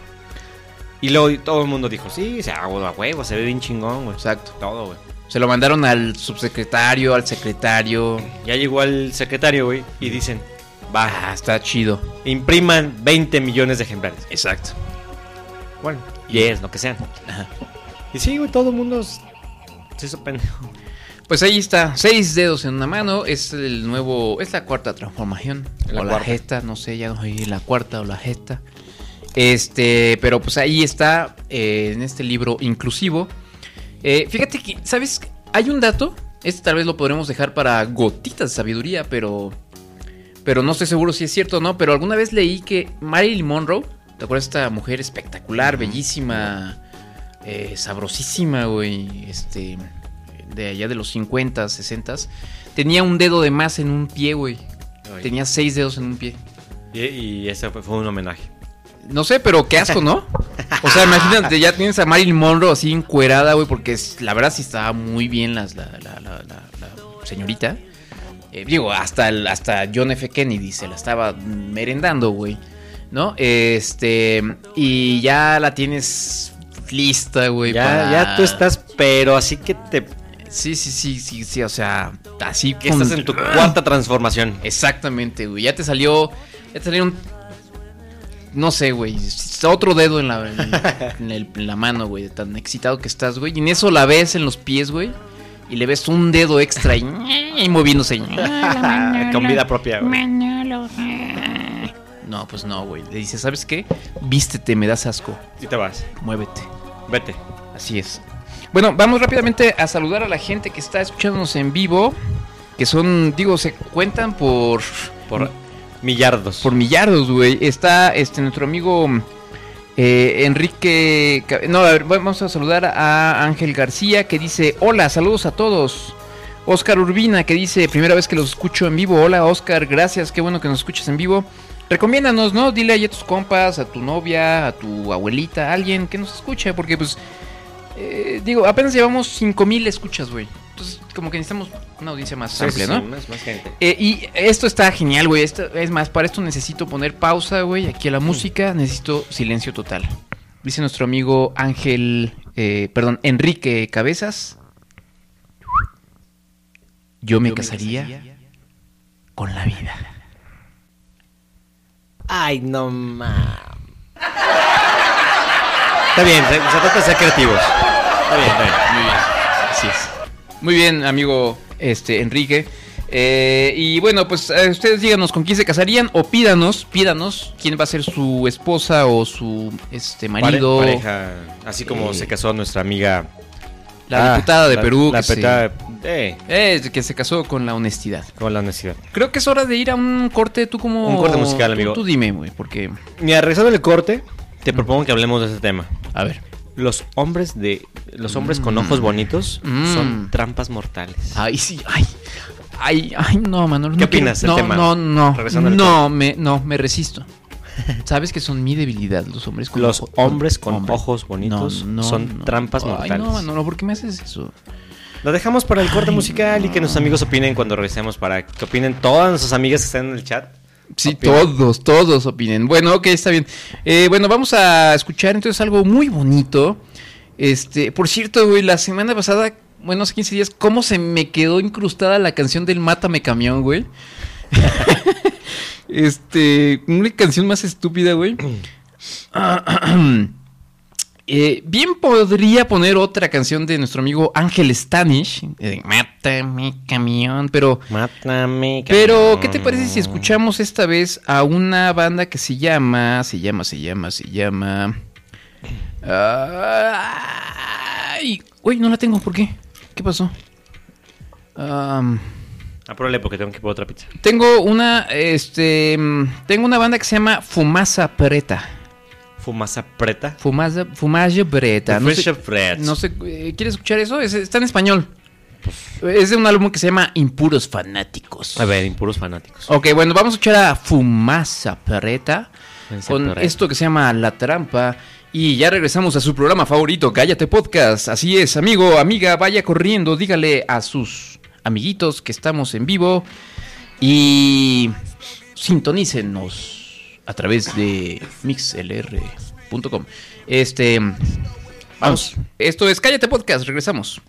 Y luego todo el mundo dijo, sí, o sea, a huevo, se ve bien chingón, güey. Exacto. Todo, güey. Se lo mandaron al subsecretario, al secretario. Ya llegó al secretario, güey, y dicen, va, ah, está chido. Impriman veinte millones de ejemplares. Exacto. Bueno, diez, lo que sean. Ajá. Y sí, güey, todo el mundo se hizo pendejo. Pues ahí está, seis dedos en una mano, es el nuevo, es la cuarta transformación. La o cuarta. la gesta, no sé, ya no sé, la cuarta o la gesta. Este, pero pues ahí está, eh, en este libro inclusivo. Eh, fíjate que, ¿sabes? Hay un dato, este tal vez lo podremos dejar para gotitas de sabiduría, pero pero no estoy seguro si es cierto o no, pero alguna vez leí que Marilyn Monroe ¿Te acuerdas de esta mujer espectacular, bellísima, eh, sabrosísima, güey? Este, de allá de los cincuenta, sesenta. Tenía un dedo de más en un pie, güey. Tenía seis dedos en un pie. Y, y ese fue, fue un homenaje. No sé, pero qué asco, ¿no? O sea, imagínate, ya tienes a Marilyn Monroe así encuerada, güey, porque es, la verdad sí estaba muy bien las, la, la, la, la, la señorita. Eh, digo, hasta, el, hasta John F. Kennedy se la estaba merendando, güey, ¿no? Este, y ya la tienes lista, güey. Ya, para... ya tú estás, pero así que te... Sí, sí, sí, sí, sí, o sea, así que con... estás en tu cuarta transformación. Exactamente, güey, ya te salió, ya te salió un... No sé, güey, otro dedo en la, en, el, en la mano, güey, de tan excitado que estás, güey. Y en eso la ves en los pies, güey. Y le ves un dedo extra y, y moviéndose. Con vida propia, güey. No, pues no, güey. Le dices, ¿sabes qué? Vístete, me das asco. Y te vas. Muévete. Vete. Así es. Bueno, vamos rápidamente a saludar a la gente que está escuchándonos en vivo. Que son, digo, se cuentan por... Por... millardos. Por millardos, güey. Está este nuestro amigo eh, Enrique... No, a ver, vamos a saludar a Ángel García, que dice: hola, saludos a todos. Oscar Urbina, que dice: primera vez que los escucho en vivo. Hola, Oscar, gracias, qué bueno que nos escuches en vivo. Recomiéndanos, ¿no? Dile ahí a tus compas, a tu novia, a tu abuelita, a alguien que nos escuche, porque pues... Eh, digo, apenas llevamos cinco mil escuchas, güey. Entonces, como que necesitamos una audiencia más sí, amplia, sí, ¿no? Sí, más, más gente. Eh, y esto está genial, güey. Esto, es más, para esto necesito poner pausa, güey. Aquí a la música necesito silencio total. Dice nuestro amigo Ángel, eh, perdón, Enrique Cabezas. Yo me, Yo casaría, me casaría con la vida. Ay, no mames. Está bien, se, se trata de ser creativos. Está bien, está bien. Muy bien. Así es. Muy bien, amigo este Enrique. Eh, y bueno, pues eh, ustedes díganos con quién se casarían o pídanos, pídanos quién va a ser su esposa o su este marido. Pare, pareja, así como eh, se casó nuestra amiga. La ah, diputada de la, Perú. La que, peta, se, eh. Eh, que se casó con la honestidad. Con la honestidad. Creo que es hora de ir a un corte, tú como... Un corte musical, amigo. Tú, tú dime, güey, porque... Mira, regresando al corte, te propongo que hablemos de este tema. A ver. Los hombres de... Los hombres mm. con ojos bonitos mm. son trampas mortales. Ay, sí, ay. Ay, ay, no, Manolo. ¿Qué no opinas del no, tema? No, no, regresando no, me, no, me resisto. Sabes que son mi debilidad los hombres con Los ojo, hombres con hombre. ojos bonitos no, no, son no. trampas Ay, mortales. no, Manolo, ¿por qué me haces eso? Lo dejamos para el corte Ay, musical no. y que nuestros amigos opinen cuando regresemos, para que opinen todas nuestras amigas que están en el chat. Sí, opinen. todos, todos opinen. Bueno, ok, está bien. Eh, bueno, vamos a escuchar entonces algo muy bonito. Este, por cierto, güey, la semana pasada, bueno, hace quince días, ¿cómo se me quedó incrustada la canción del Mátame Camión, güey? Este, una canción más estúpida, güey. eh, bien podría poner otra canción de nuestro amigo Ángel Stanish, eh, Mátame Camión, pero... Mátame Camión. Pero, ¿qué te parece si escuchamos esta vez a una banda que se llama, se llama, se llama, se llama... Ay, uy, no la tengo, ¿por qué? ¿Qué pasó? Um... Apúrale porque tengo que ir por otra pizza. Tengo una, este, tengo una banda que se llama Fumaza Preta. ¿Fumaza Preta? Fumaza, Fumaza Preta. No sé, Preta. no sé, ¿quieres escuchar eso? Es, está en español. Es de un álbum que se llama Impuros Fanáticos. A ver, Impuros Fanáticos. Ok, bueno, vamos a escuchar a Fumaza Preta con Preta. Esto que se llama La Trampa. Y ya regresamos a su programa favorito, Cállate Podcast. Así es, amigo, amiga, vaya corriendo, dígale a sus amiguitos que estamos en vivo y sintonícenos a través de mixlr punto com. Este, vamos, esto es Cállate Podcast, regresamos.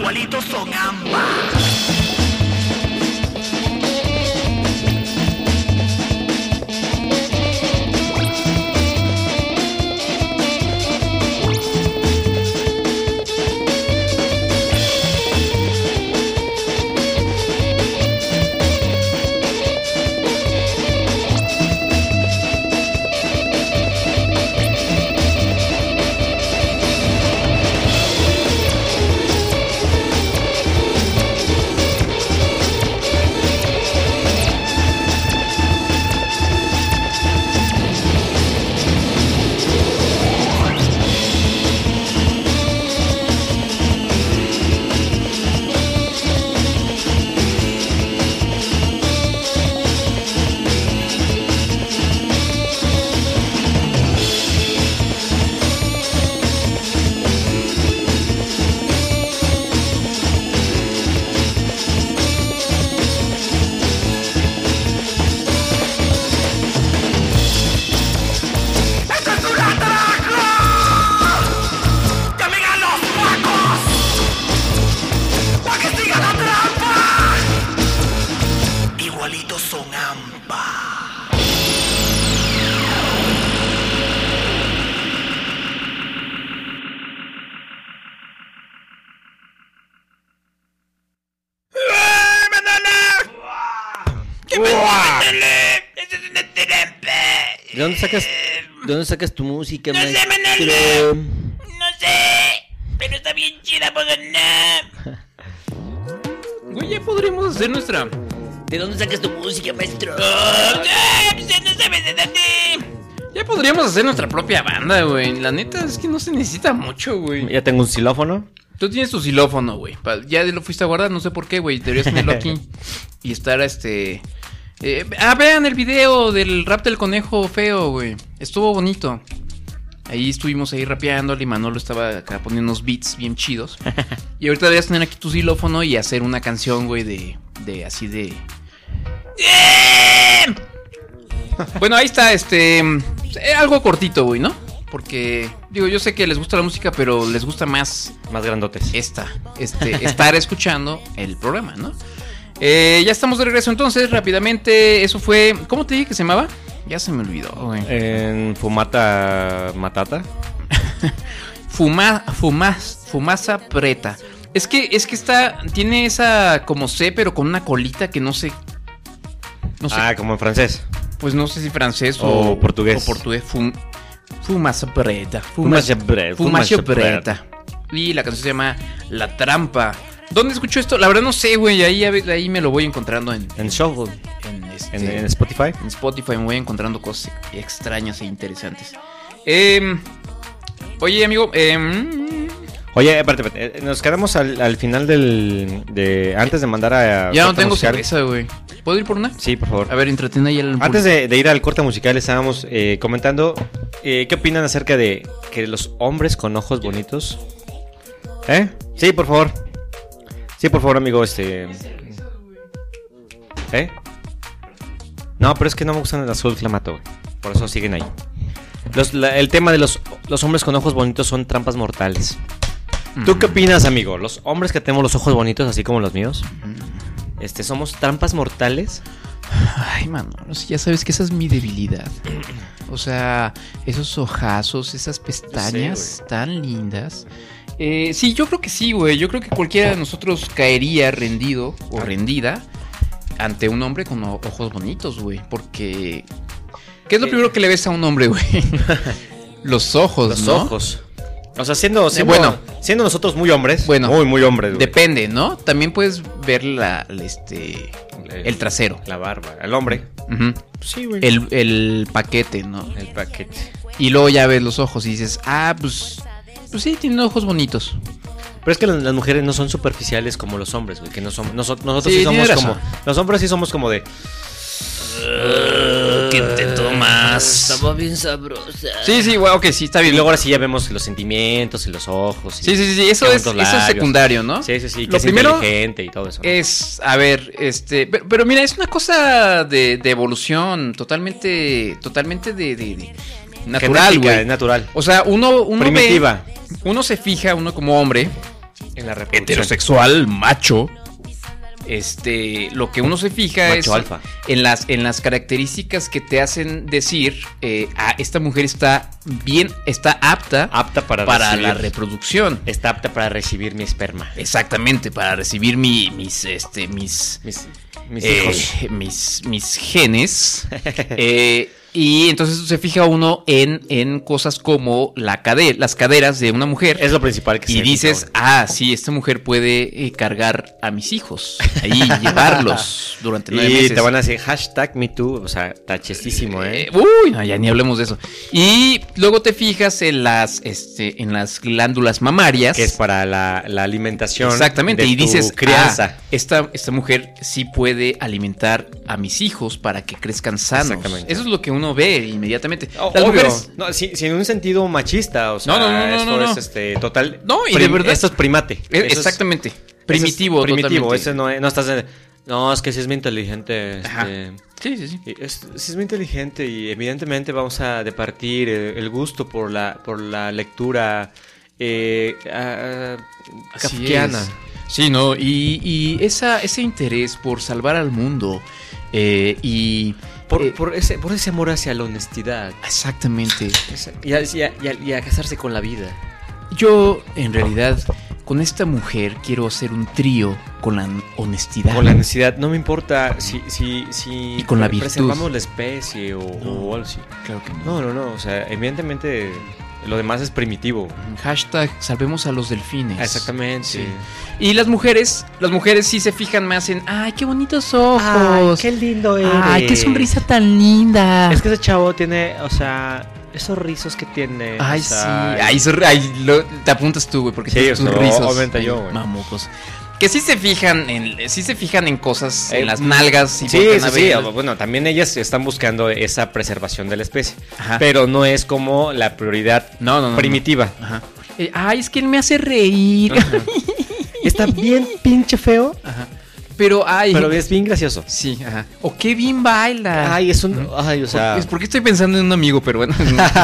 Igualitos son ambas. ¿De dónde sacas, de dónde sacas tu música, No sé, maestro? Manolo. No sé, pero está bien chida, pues no. Güey, ya podríamos hacer nuestra... ¿De dónde sacas tu música, maestro? Oh, no, no sabes de dónde. Ya podríamos hacer nuestra propia banda, güey. La neta es que no se necesita mucho, güey. Ya tengo un xilófono. Tú tienes tu xilófono, güey. Pa- Ya lo fuiste a guardar, no sé por qué, güey. Deberías tenerlo aquí. Y estar, este... Eh, ah, vean el video del rap del conejo feo, güey. Estuvo bonito. Ahí estuvimos ahí rapeándole y Manolo estaba acá poniendo unos beats bien chidos. Y ahorita deberías tener aquí tu xilófono y hacer una canción, güey, de... De así de... Bueno, ahí está, este... eh, algo cortito, güey, ¿no? Porque, digo, yo sé que les gusta la música, pero les gusta más Más grandotes. esta, este, estar escuchando el programa, ¿no? Eh, ya estamos de regreso entonces, rápidamente. Eso fue, ¿cómo te dije que se llamaba? Ya se me olvidó, güey. En Fumata Matata. Fuma, fumas, Fumasa Preta. Es que, es que está, tiene esa como C, pero con una colita que no sé. No sé. Ah, como en francés. Pues no sé si francés O o, portugués. O portugués. Fum, Fumasa Preta. Fumasa Preta. Fumasa Fumasa Preta. Y la canción se llama La Trampa. ¿Dónde escucho esto? La verdad no sé, güey. Ahí, ahí me lo voy encontrando en, En Shuffle. en, este, En, en Spotify. en Spotify. Me voy encontrando cosas extrañas e interesantes. Eh, oye, amigo. Eh, Oye, espérate, espérate, eh, nos quedamos al, al final del... De, antes de mandar a... ya no corte tengo musical. cerveza, güey. ¿Puedo ir por una? Sí, por favor. A ver, entreten ahí al Antes de, de ir al corte musical estábamos eh, comentando eh, qué opinan acerca de que los hombres con ojos bonitos... ¿Eh? Sí, por favor. Sí, por favor, amigo, este... ¿Eh? No, pero es que no me gustan el azul clamato, güey. Por eso siguen ahí. Los, la- el tema de los, los hombres con ojos bonitos son trampas mortales. ¿Tú qué opinas, amigo? ¿Los hombres que tenemos los ojos bonitos, así como los míos, este, somos trampas mortales? Ay, mano, no sé, ya sabes que esa es mi debilidad. O sea, esos ojazos, esas pestañas güey. tan lindas. Eh, sí, yo creo que sí, güey. Yo creo que cualquiera de nosotros caería rendido o rendida ante un hombre con o- ojos bonitos, güey. Porque... ¿qué es lo Eh. primero que le ves a un hombre, güey? Los ojos, Los ¿no? ojos. O sea, siendo, siendo, bueno. siendo nosotros muy hombres, Bueno. muy, muy hombres, güey. Depende, ¿no? También puedes ver la, la, este, el trasero. La barba, el hombre. Ujú. Sí, güey. El, el paquete, ¿no? El paquete. Y luego ya ves los ojos y dices, ah, pues, pues sí, tiene ojos bonitos. Pero es que las, las mujeres no son superficiales como los hombres, güey. Que no son, noso- nosotros Sí, sí somos tienes como... razón. Los hombres sí somos como de... ¿Qué te tomas? Estaba bien sabrosa. Sí, sí, güey, ok, sí, está Y bien. luego ahora sí ya vemos los sentimientos y los ojos. Y Sí, sí, sí, sí, eso qué es, bonitos eso es labios. secundario, ¿no? Sí, sí, sí. Que Lo es primero inteligente y todo eso, ¿no? es, a ver, este, pero, pero mira, es una cosa de, de evolución totalmente, totalmente de, de- de natural, Genética, güey. es natural. O sea, uno, uno Primitiva. ve, uno se fija, uno como hombre, En la reproducción. heterosexual, macho, este, lo que uno se fija Macho es alfa. en las, en las características que te hacen decir, eh, ah, esta mujer está bien, está apta, Apta para, para recibir- la reproducción. Está apta para recibir mi esperma. Exactamente, para recibir mi, mis, este, mis, Mis, mis eh, hijos. mis, mis genes. eh, y entonces se fija uno en, en cosas como la cade las caderas de una mujer. Es lo principal que se Y dices, fija ah, sí, esta mujer puede eh, cargar a mis hijos, ahí llevarlos durante uno. nueve Y meses. te van a decir hashtag MeToo, o sea, tachestísimo, ¿eh? Eh, uy, no, ya ni hablemos de eso. Y luego te fijas en las, este, en las glándulas mamarias. Que es para la, la alimentación. Exactamente, de y tu dices, crianza. ah, esta, esta mujer sí puede alimentar a mis hijos para que crezcan sanos. Exactamente. Eso es lo que uno ve inmediatamente. O- Las obvio. mujeres... No, sin, sin un sentido machista, o sea, No, no, no, no, esto no, no. es este, total. No, y de prim- verdad- Esto es primate. eh, Eso es- exactamente. eso es Primitivo, primitivo. totalmente. Ese no, es- no estás. de- No, es que sí es muy inteligente. Ajá. Este, Sí, sí, sí. y es, sí es muy inteligente y evidentemente vamos a departir el, el gusto por la, por la lectura eh, ah, Así kafkiana. es. Sí, no, y, y esa, ese interés por salvar al mundo eh, y... Por, eh, por, ese, por ese amor hacia la honestidad. exactamente. Esa- Y a, y a- y a- y a casarse con la vida. Yo, en realidad, con esta mujer quiero hacer un trío con la honestidad. Con la necesidad, no me importa si, si, si Y con la virtud. preservamos la especie o, o algo así. Claro que no. No, no, no, o sea, evidentemente lo demás es primitivo. Hashtag salvemos a los delfines. Exactamente. Sí. Y las mujeres, las mujeres sí se fijan más en, ay, qué bonitos ojos. lindo Ay, qué sonrisa tan linda. Es que ese chavo tiene, o sea, esos rizos que tiene. Ay, o sí. sea, Ay, eso- ay, lo- te apuntas tú, güey, porque Sí, tienes o tus sea, rizos. obviamente Ay, yo, güey. Mamucos. Que sí se fijan en, sí se fijan en cosas, Eh, en las nalgas. Y Sí, voltean sí, a sí. ver. o- Bueno, también ellas están buscando esa preservación de la especie. Ajá. Pero no es como la prioridad No, no, no, primitiva. Ajá. Eh, ay, es que él me hace reír. Está bien pinche feo, Ajá. Pero, ay. pero es bien gracioso. Sí, ajá. O qué bien baila. Ay, es un. Ay, o sea. Es porque estoy pensando en un amigo, pero bueno.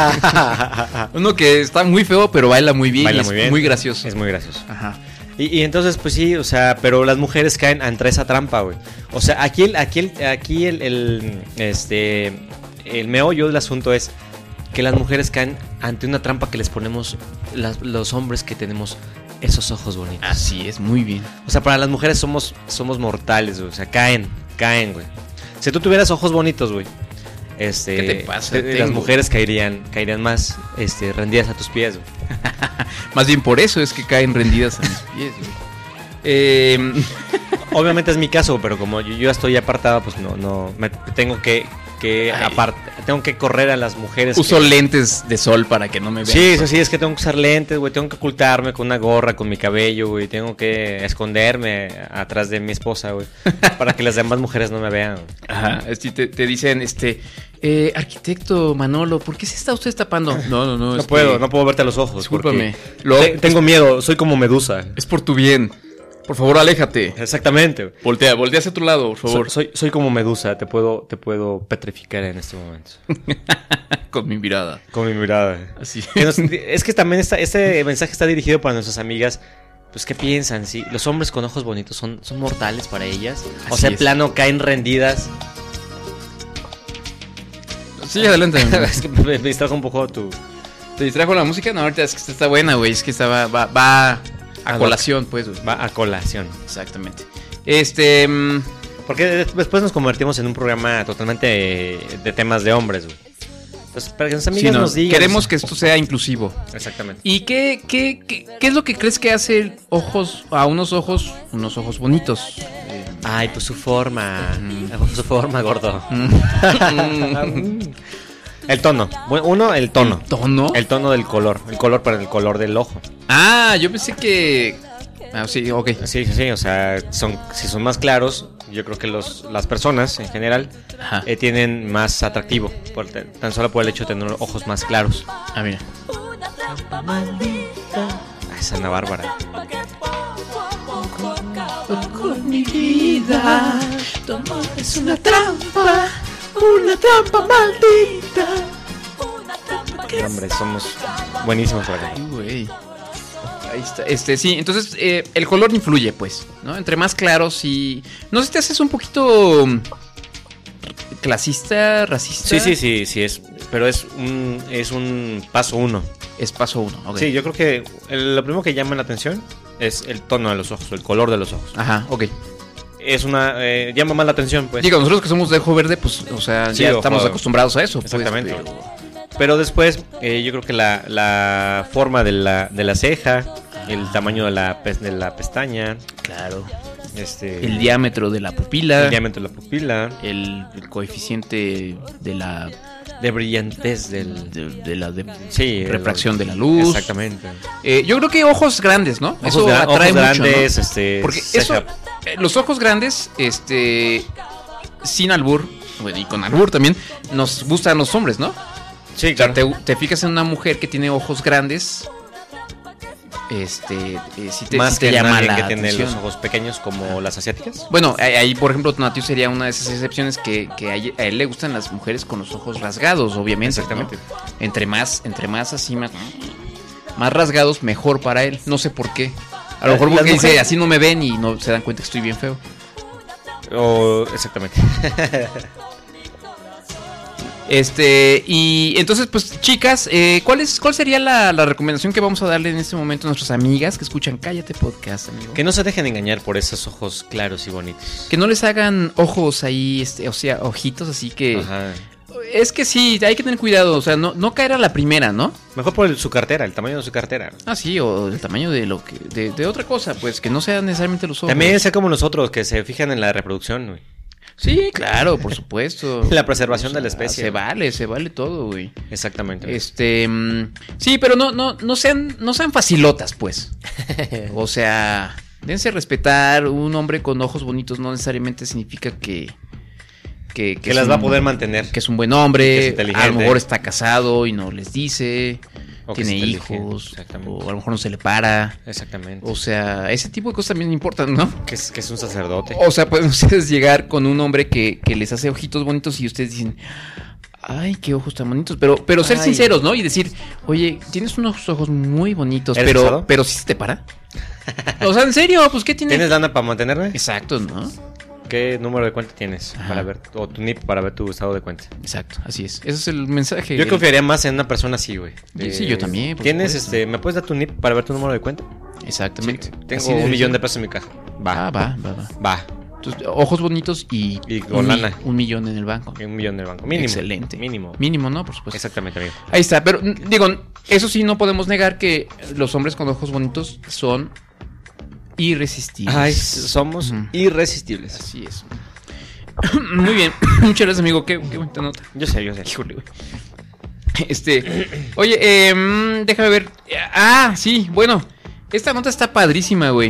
Uno que está muy feo, pero baila muy bien. Baila y es muy bien. muy gracioso. Es muy gracioso. Ajá. Y, y entonces, pues sí, o sea, pero las mujeres caen ante esa trampa, güey. O sea, aquí el, aquí el, aquí el, el, este, el meollo del asunto es que las mujeres caen ante una trampa que les ponemos las- los hombres que tenemos esos ojos bonitos. Así es, muy bien. O sea, para las mujeres somos, somos mortales, güey. O sea, caen, caen, güey. Si tú tuvieras ojos bonitos, güey. Este, ¿Qué te pasa? te- las Tengo. mujeres caerían, caerían más este, rendidas a tus pies, güey. Más bien por eso es que caen rendidas a mis pies, güey. Eh, Obviamente es mi caso, pero como yo, yo ya estoy apartado, pues no, no, me tengo que, que Ay. aparte, tengo que correr a las mujeres. uso que- lentes de sol para que no me vean. Sí, eso sí, es que tengo que usar lentes, güey, tengo que ocultarme con una gorra, con mi cabello, güey, tengo que esconderme atrás de mi esposa, güey, para que las demás mujeres no me vean. Güey. Ajá, sí, te, te dicen, este, eh, arquitecto Manolo, ¿por qué se está usted tapando? No, no, no. No es puedo, que- no puedo verte a los ojos. Discúlpame. porque Lo- te- tengo miedo, soy como Medusa. Es por tu bien. Por favor, aléjate. Exactamente, güey. Voltea, voltea hacia otro lado, por favor. Soy, soy, soy como Medusa, te puedo, te puedo petrificar en este momento. Con mi mirada. Con mi mirada. Así. Que nos- es que también está, este mensaje está dirigido para nuestras amigas. Pues, ¿qué piensan? ¿Sí? ¿Los hombres con ojos bonitos son, son mortales para ellas? O Así sea, en es. plano caen rendidas. Sí, adelante. Es que me, me distrajo un poco tu. ¿Te distrajo la música? No, ahorita es que esta está buena, güey. Es que estaba, va, va a Ah, colación, pues, güey. Va a colación. Exactamente. Este. mm, Porque de- después nos convertimos en un programa totalmente eh, de temas de hombres, güey. Entonces, para que nuestras sí, amigas no, nos digan. queremos que esto sea inclusivo. Exactamente. ¿Y qué, qué, qué, qué es lo que crees que hace ojos a unos ojos, unos ojos bonitos? Ay, pues su forma. Su forma, gordo. El tono. Bueno, uno, el tono. ¿El tono? El tono del color. El color para el color del ojo. Ah, yo pensé que. Ah, sí, ok. Sí, sí, sí. O sea, son, si son más claros, yo creo que los, las personas en general Ajá. eh, tienen más atractivo. Por, tan solo por el hecho de tener ojos más claros. Ah, mira. Ah, esa Ana Bárbara. Con mi vida, tu amor es una trampa, una trampa maldita. Una trampa que Hombre, somos buenísimos para Ay, güey. Ahí está. Este, sí, entonces eh, el color influye, pues, ¿no? Entre más claros y... No sé si te haces un poquito clasista, racista. Sí, sí, sí, sí es. Pero es un, es un paso uno. Es paso uno, ok. Sí, yo creo que el- lo primero que llama la atención es el tono de los ojos, el color de los ojos. Ajá, ok. Es una... eh, llama más la atención, pues. Digo, nosotros que somos de ojo verde, pues, o sea, Sí, ya ojo- estamos acostumbrados a eso. pues, Exactamente. pero- Pero después, eh, yo creo que la, la forma de la, de la ceja, el tamaño de la, pe- de la pestaña, Claro. este, El diámetro de la pupila. el diámetro de la pupila, El, el coeficiente de la... de brillantez del... De, de la de- Sí, refracción de la luz. Exactamente. Eh, yo creo que ojos grandes, ¿no? Ojos, Eso gra- atrae ojos mucho, grandes, ¿no? este... Porque ceja- eso, eh, los ojos grandes, este, sin albur, bueno, y con albur también, nos gustan los hombres, ¿no? Sí, O sea, claro. te, te fijas en una mujer que tiene ojos grandes, este, eh, si te, Más sí te que en llama alguien la que tiene atención. los ojos pequeños como las asiáticas. Bueno, ahí, ahí, por ejemplo, Tonatiuh sería una de esas excepciones que, que a, ella- a él le gustan las mujeres con los ojos rasgados, obviamente. Exactamente. ¿no? Entre más, entre más así, más, más rasgados, mejor para él. No sé por qué. A lo mejor Las porque dice, mujeres- así no me ven y no se dan cuenta que estoy bien feo. O, exactamente. Este, y entonces, pues, chicas, eh, ¿cuál, es, ¿cuál sería la, la recomendación que vamos a darle en este momento a nuestras amigas que escuchan Cállate Podcast, amigo? Que no se dejen engañar por esos ojos claros y bonitos. Que no les hagan ojos ahí, este, o sea, ojitos así que... Ajá. Es que sí, hay que tener cuidado, o sea, no, no caer a la primera, ¿no? Mejor por el- su cartera, el tamaño de su cartera. Ah, sí, o el tamaño de lo que... De, de otra cosa, pues, que no sean necesariamente los ojos. También sea como nosotros, que se fijan en la reproducción, güey. Sí, claro, por supuesto. La preservación O sea, de la especie. Se vale, se vale todo, güey. Exactamente. Este, mm, sí, pero no, no, no sean, no sean facilotas, pues. O sea, dense a respetar. Un hombre con ojos bonitos no necesariamente significa que, que, Que es las un- va a poder mantener. que es un buen Que es hombre. inteligente. A lo mejor está casado y no les dice. O que Tiene es inteligente, hijos. exactamente. O a lo mejor no se le para. Exactamente. O sea, ese tipo de cosas también importan, ¿no? Que es, que es un sacerdote. O sea, pueden ustedes llegar con un hombre que, que les hace ojitos bonitos y ustedes dicen, ay, qué ojos tan bonitos. Pero, pero ser Ay. sinceros, ¿no? Y decir, oye, tienes unos ojos muy bonitos, ¿Eres pero, casado? pero sí se te para. O sea, en serio, pues ¿qué tiene? ¿Tienes lana para mantenerme? Exacto, ¿no? ¿Qué número de cuenta tienes Ajá. para ver? O tu N I P para ver tu estado de cuenta. Exacto, así es. Ese es el mensaje. Yo El- confiaría más en una persona así, güey. Sí, sí, yo también, por ¿Tienes, supuesto. este, me puedes dar tu N I P para ver tu número de cuenta? Exactamente. Tengo Así un debe millón ser. de pesos en mi caja. Va. Ah, va, va, va. Va. Entonces, ojos bonitos y, Y con un, mi- lana. un millón en el banco. Un millón en el banco. Mínimo. Excelente. Mínimo. Mínimo, ¿no? Por supuesto. Exactamente, amigo. Ahí está, pero n- digo, eso sí no podemos negar que los hombres con ojos bonitos son irresistibles. Ay, somos Ujú. irresistibles. Así es. Muy bien, muchas gracias, amigo. Qué, qué bonita nota. Yo sé, yo sé. Híjole, güey. Este, oye, eh, mm, déjame ver. Ah, sí, bueno, esta nota está padrísima, güey.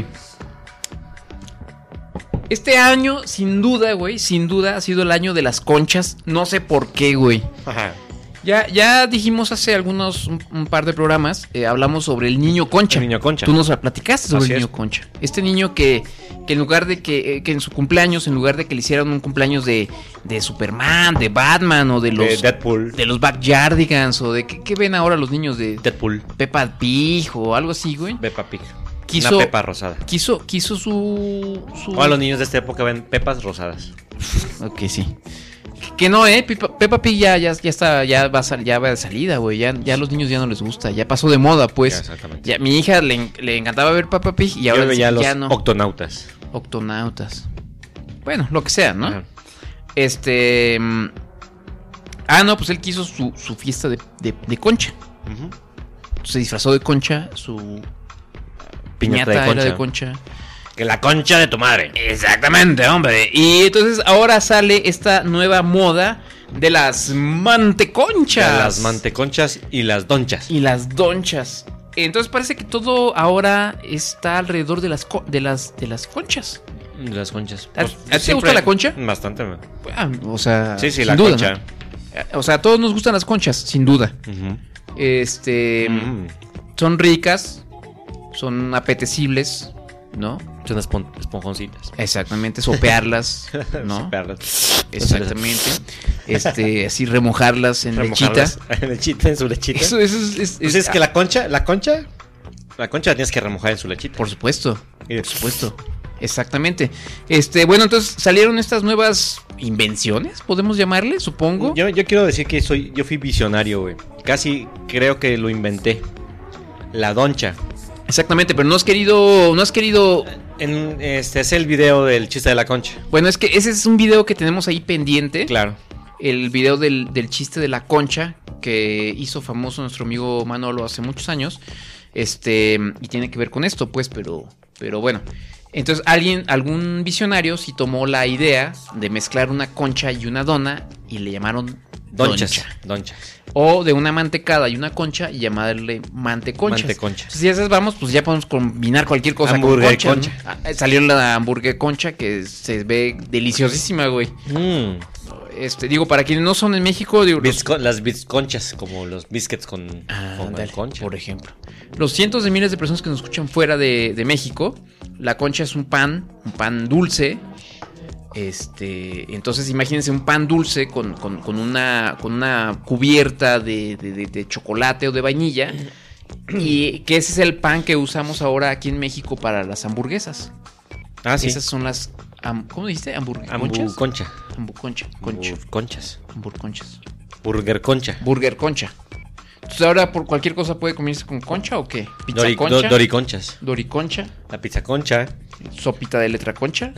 Este año, sin duda, güey, sin duda ha sido el año de las conchas. No sé por qué, güey. Ajá. Ya, ya dijimos hace algunos, un, un par de programas, eh, hablamos sobre el niño concha. El niño concha. Tú nos la platicaste sobre Así el es. niño concha. Este niño que, que en lugar de que, eh, que en su cumpleaños, en lugar de que le hicieran un cumpleaños de, de Superman, de Batman o de los De Deadpool. de los Backyardigans o de ¿qué, qué ven ahora los niños de Deadpool. Peppa Pig o algo así, güey? Peppa Pig. Quiso- Una pepa rosada. Quiso, quiso su, su... Ahora los niños de esta época ven pepas rosadas. Ok, sí. Que no, eh, Peppa, Peppa Pig ya, ya, ya está, ya va, a sal- ya va de salida, güey. Ya, ya a los niños ya no les gusta, ya pasó de moda, pues. Ya, exactamente. Ya, mi hija le, en- le encantaba ver Peppa Pig y ahora Yo veía dice que los ya no. octonautas. Octonautas. Bueno, lo que sea, ¿no? Ajá. Este. mm, Ah, no, pues él quiso su, su fiesta de, de, de concha. Ujú. Se disfrazó de concha, su Piñata piñata, de era concha. de concha. Que la concha de tu madre. Exactamente, hombre. Y entonces ahora sale esta nueva moda de las manteconchas. De las manteconchas y las donchas. Y las donchas. Entonces parece que todo ahora está alrededor de las co- de las de las conchas. De las conchas. ¿A- Pues, a ti te siempre- gusta la concha? Bastante. man. Ah, o sea, Sí, sí, sin la duda, concha. ¿no? O sea, a todos nos gustan las conchas, sin duda. Ujú. Este, Mm. son ricas, son apetecibles, ¿no? Son espon- esponjoncitas. Exactamente, sopearlas, ¿no? Sopearlas. Exactamente. Este, así remojarlas en Remojarlas lechita. En lechita, en su lechita. Eso, eso es, es- Pues es- es que la concha, la concha La concha la tienes que remojar en su lechita. Por supuesto, Y- por supuesto. Exactamente. Este, bueno, entonces salieron estas nuevas invenciones, podemos llamarle, supongo. Yo, yo quiero decir que soy, yo fui visionario, güey. Casi creo que lo inventé. La doncha. Exactamente, pero no has querido, no has querido. En, este es el video del chiste de la concha. Bueno, es que ese es un video que tenemos ahí pendiente. Claro. El video del, del chiste de la concha que hizo famoso nuestro amigo Manolo hace muchos años. Este, y tiene que ver con esto, pues, pero, pero bueno. Entonces, alguien, algún visionario sí tomó la idea de mezclar una concha y una dona y le llamaron Donchas. doncha. Donchas. O de una mantecada y una concha y llamarle manteconchas. Manteconchas. Entonces, si esas vamos, pues ya podemos combinar cualquier cosa Hamburger con concha. concha. ¿no? Ah, salió la hamburguer concha que se ve deliciosísima, güey. Mm. Este, digo, para quienes no son en México, digo, los- Bizco- las bizconchas, como los biscuits con, Ah, con ándale, concha. por ejemplo. Los cientos de miles de personas que nos escuchan fuera de, de México, la concha es un pan, un pan dulce. Este, entonces imagínense un pan dulce con, con, con una, con una cubierta de, de- de- de chocolate o de vainilla. Y que ese es el pan que usamos ahora aquí en México para las hamburguesas. Ah, sí. Esas son las, ham- ¿cómo dijiste? Hamburguesas. Ambu concha. Hamburconcha, concha, Ambu- conchas. hamburconchas. Burger concha. Burger concha. Entonces ahora por cualquier cosa puede comerse con concha o qué? Pizza Dori, concha, do- doriconchas. doriconcha, La pizza concha. sopita de letra concha.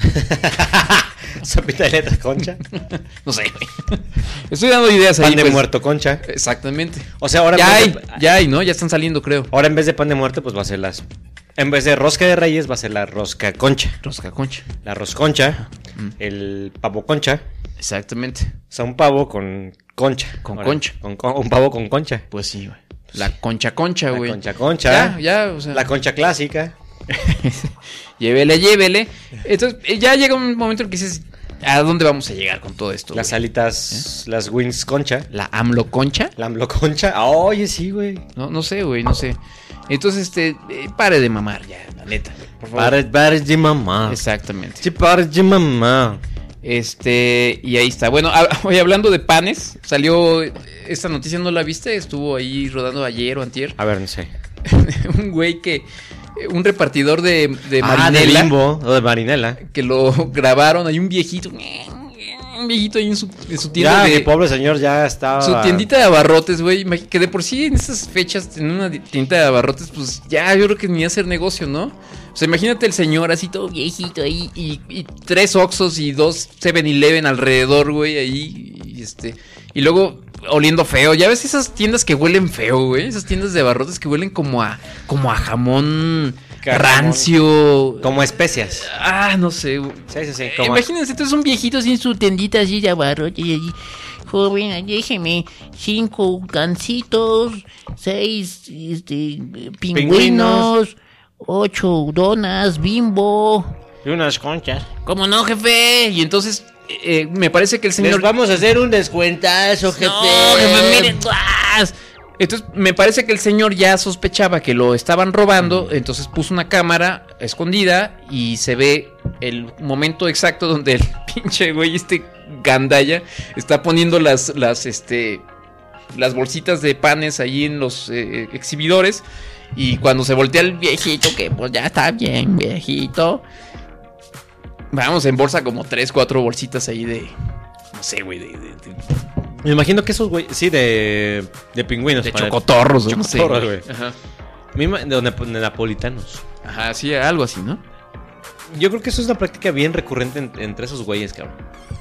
Sopita de letra concha. No sé, güey. Estoy dando ideas ahí. Pan de pues. muerto concha. Exactamente. O sea, ahora Ya en, hay, vez de, ya hay, ¿no? Ya están saliendo, creo. ahora en vez de pan de muerto, pues va a ser las. En vez de rosca de reyes, va a ser la rosca concha. Rosca concha. La rosconcha. Mm. El pavo concha. Exactamente. O sea, un pavo con concha. Con Ahora, concha. con con- un pavo con concha. Pues sí, güey. La concha concha, La güey. concha concha. Ya, ya, o sea. La concha clásica. Llévele, llévele. Entonces, eh, ya llega un momento en que dices, ¿a dónde vamos a llegar con todo esto? Las güey? alitas, las wings concha. La AMLO concha. La AMLO concha. Ah, oye, sí, güey. No, no sé, güey, no sé. Entonces, este, eh, pare de mamar ya, la neta. Por favor. Para, para de mamá. Exactamente. Sí, para de mamá. Este, y ahí está. Bueno, a- hoy hablando de panes, salió esta noticia, ¿no la viste? Estuvo ahí rodando ayer o antier. A ver, no sé. Un güey que, un repartidor de, de Ah, de Marinela, Bimbo o de Marinela. que lo grabaron. Hay un viejito, un viejito ahí en su, en su tienda Ya, de... que pobre señor ya estaba. Su tiendita de abarrotes, güey. imag- Que de por sí en estas fechas, en una di- tiendita de abarrotes, pues ya yo creo que ni hacer negocio, ¿no? O sea, imagínate el señor así todo viejito ahí y, y tres Oxxos y dos seven eleven alrededor, güey, ahí. Y este. Y luego oliendo feo. Ya ves esas tiendas que huelen feo, güey. Esas tiendas de abarrotes que huelen como a, como a jamón Jamón. rancio. Como especias. Ah, no sé, güey. Sí, sí, sí. Eh, Como... Imagínense, entonces un viejito así en su tiendita así de abarrotes y allí. Joven, déjeme cinco gancitos, seis este, pingüinos, Pingüinos. ocho donas, Bimbo. Y unas conchas. ¿Cómo no, jefe? Y entonces, eh, me parece que el señor... Les vamos a hacer un descuentazo, jefe. No, jefe, mire, ¡guas! Entonces, me parece que el señor ya sospechaba que lo estaban robando, entonces puso una cámara escondida y se ve el momento exacto donde el pinche güey, este gandalla, está poniendo las, las, este, las bolsitas de panes ahí en los eh, exhibidores. Y cuando se voltea el viejito, que pues ya está bien, viejito. Vamos, en bolsa como tres, cuatro bolsitas ahí de... No sé, güey, de... de, de Me imagino que esos güey. Sí, de. De pingüinos. de para- chocotorros, o no sé, Chocotorros, güey. güey. Ajá. Misma- De, nap- de napolitanos. Ajá, sí, algo así, ¿no? Yo creo que eso es una práctica bien recurrente en- entre esos güeyes, cabrón.